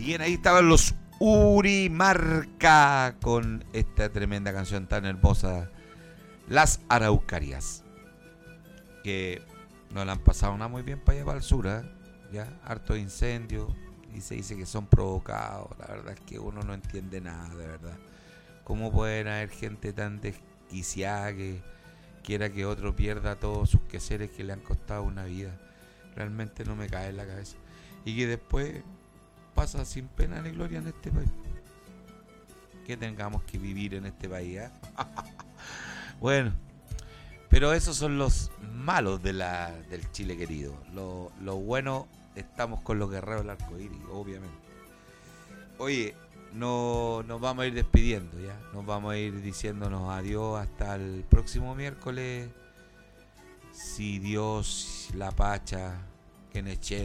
Bien, ahí estaban los Urimarca con esta tremenda canción tan hermosa, Las Araucarias, que no la han pasado nada muy bien para allá para el sur, ¿eh? Ya, harto incendio y se dice que son provocados. La verdad es que uno no entiende nada, de verdad. ¿Cómo pueden haber gente tan desquiciada que quiera que otro pierda todos sus quehaceres que le han costado una vida? Realmente no me cae en la cabeza. Y que después pasa sin pena ni gloria en este país. Que tengamos que vivir en este país, ¿eh? Bueno, pero esos son los malos del Chile querido. Lo bueno, estamos con los guerreros del arcoíris, obviamente. Oye, nos vamos a ir despidiendo ya. Nos vamos a ir diciéndonos adiós hasta el próximo miércoles. Si Dios, la Pacha, Kenechen,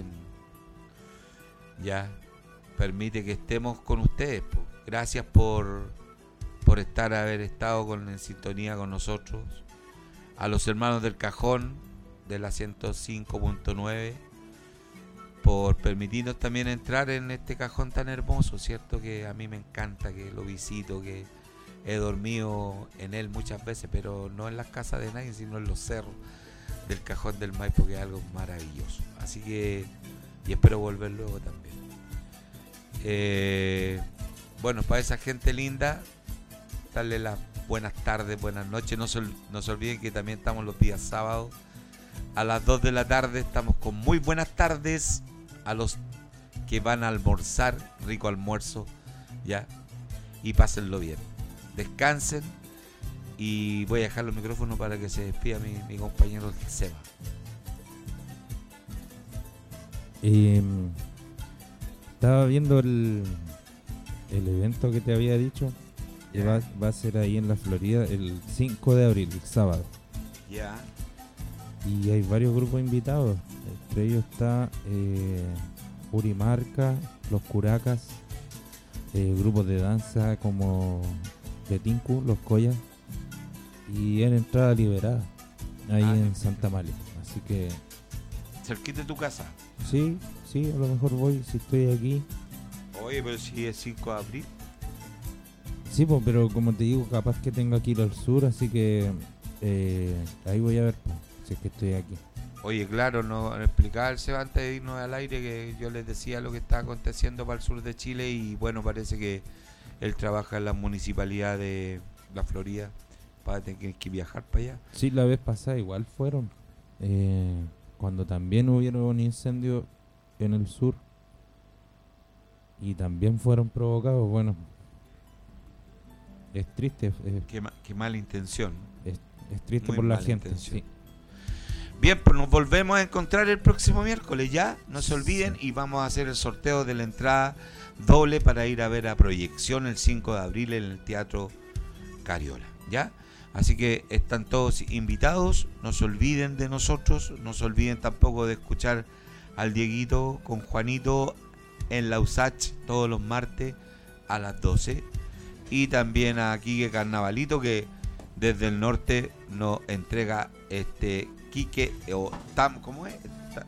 ya permite que estemos con ustedes. Gracias por haber estado en sintonía con nosotros. A los hermanos del Cajón de la 105.9 por permitirnos también entrar en este cajón tan hermoso, cierto, que a mí me encanta, que lo visito, que he dormido en él muchas veces, pero no en las casas de nadie, sino en los cerros del Cajón del Maipo, que es algo maravilloso. Así que, y espero volver luego también. Bueno, para esa gente linda, darle las buenas tardes, buenas noches. No se olviden que también estamos los días sábados a las 2 de la tarde. Estamos con muy buenas tardes a los que van a almorzar, rico almuerzo, ya, y pásenlo bien. Descansen y voy a dejar los micrófonos para que se despida mi compañero Seba. Estaba viendo el evento que te había dicho. Que va a ser ahí en la Florida el 5 de abril, el sábado. Ya. Y hay varios grupos invitados. Entre ellos está Urimarca, Los Curacas, grupos de danza como Petinku, Los Collas, y en entrada liberada ahí en Santa María. Así que cerquita de tu casa. Sí, a lo mejor voy si estoy aquí. Oye, pero si es 5 de abril. Sí, pues, pero como te digo, capaz que tengo que ir al sur, así que ahí voy a ver, pues, si es que estoy aquí. Oye, claro, no explicarse antes de irnos al aire que yo les decía lo que está aconteciendo para el sur de Chile y bueno, parece que él trabaja en la municipalidad de la Florida para tener que viajar para allá. Sí, la vez pasada igual fueron, cuando también hubieron un incendio en el sur y también fueron provocados, bueno. Es triste. Qué mala intención. Es triste por la gente. Sí. Bien, pues nos volvemos a encontrar el próximo miércoles, ya. No se olviden y vamos a hacer el sorteo de la entrada doble para ir a ver a Proyección el 5 de abril en el Teatro Cariola, ¿ya? Así que están todos invitados. No se olviden de nosotros. No se olviden tampoco de escuchar al Dieguito con Juanito en la USACH todos los martes a las 12. Y también a Quique Carnavalito, que desde el norte nos entrega Quique ¿cómo es?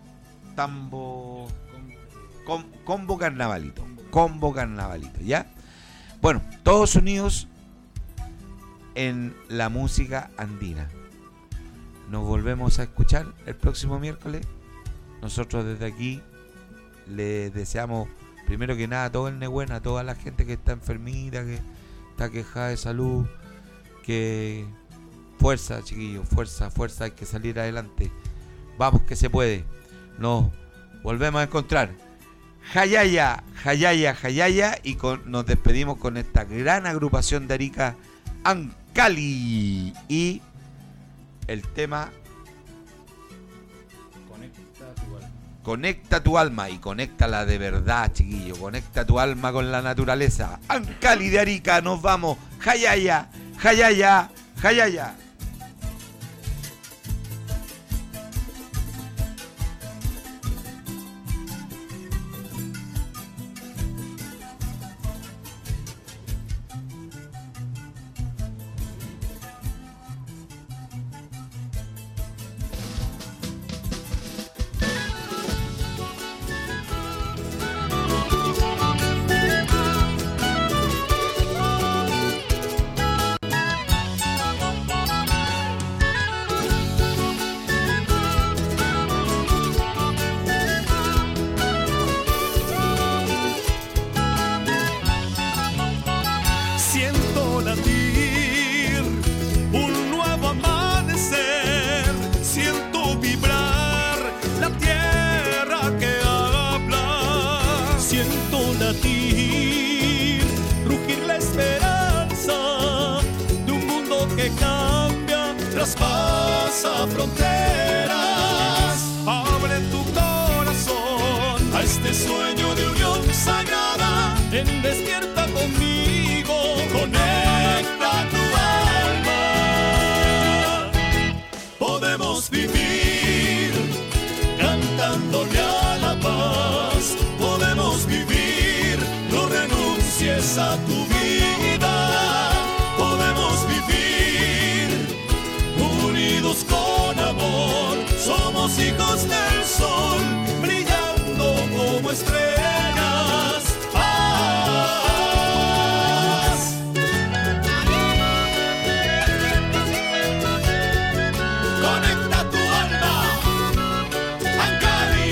Combo Carnavalito. Combo Carnavalito, ¿ya? Bueno, todos unidos en la música andina. Nos volvemos a escuchar el próximo miércoles. Nosotros desde aquí les deseamos primero que nada todo el Nehuen, a toda la gente que está enfermita, que está quejada de salud, que fuerza, chiquillos, fuerza, hay que salir adelante. Vamos que se puede. Nos volvemos a encontrar. Jayaya, y nos despedimos con esta gran agrupación de Arica, Ancali, y el tema Conecta tu alma, y conéctala de verdad, chiquillo. Conecta tu alma con la naturaleza. Ancali de Arica, nos vamos. Jayaya. que cambia, traspasa fronteras. Abre tu corazón a este sueño de unión sagrada. Ven, despierta conmigo, conecta tu alma. Podemos vivir cantándole a la paz. Podemos vivir, no renuncies a tu vida. Podemos vivir unidos con amor. Somos hijos del sol, brillando como estrellas. Paz. Conecta tu alma, Ancari.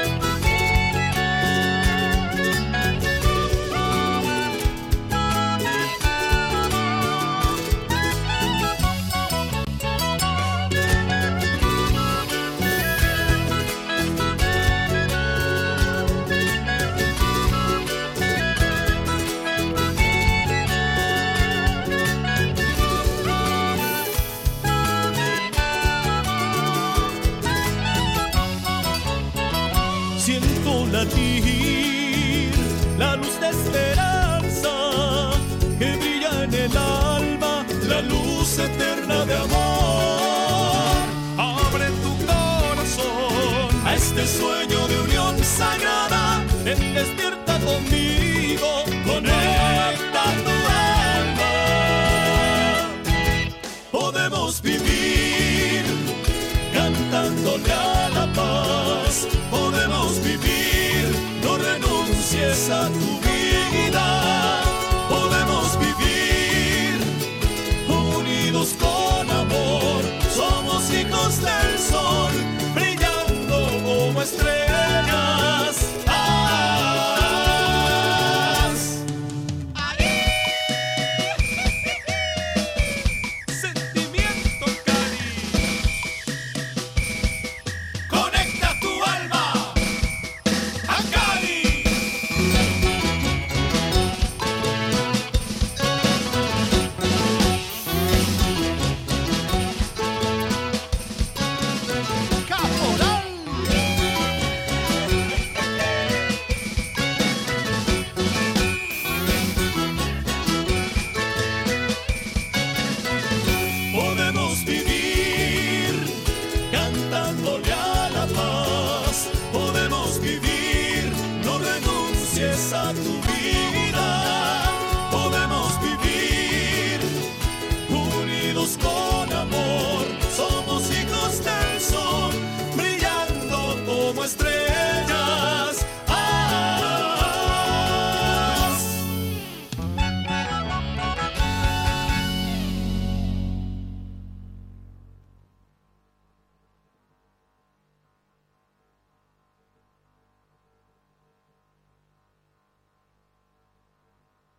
Siento latir la luz de esperanza que brilla en el alma, la luz eterna de amor. Abre tu corazón a este sueño de unión sagrada. Ven, despierta conmigo, conecta tu alma. Podemos vivir cantándole a la paz. Podemos vivir, no renuncies a tu vida. Podemos vivir unidos con amor. Somos hijos del sol, brillando como estrellas. Paz. Sentimiento, Cari. Conecta tu alma, Ancari. Caporal. Podemos vivir cantándole a la paz. Podemos vivir, no renuncies a tu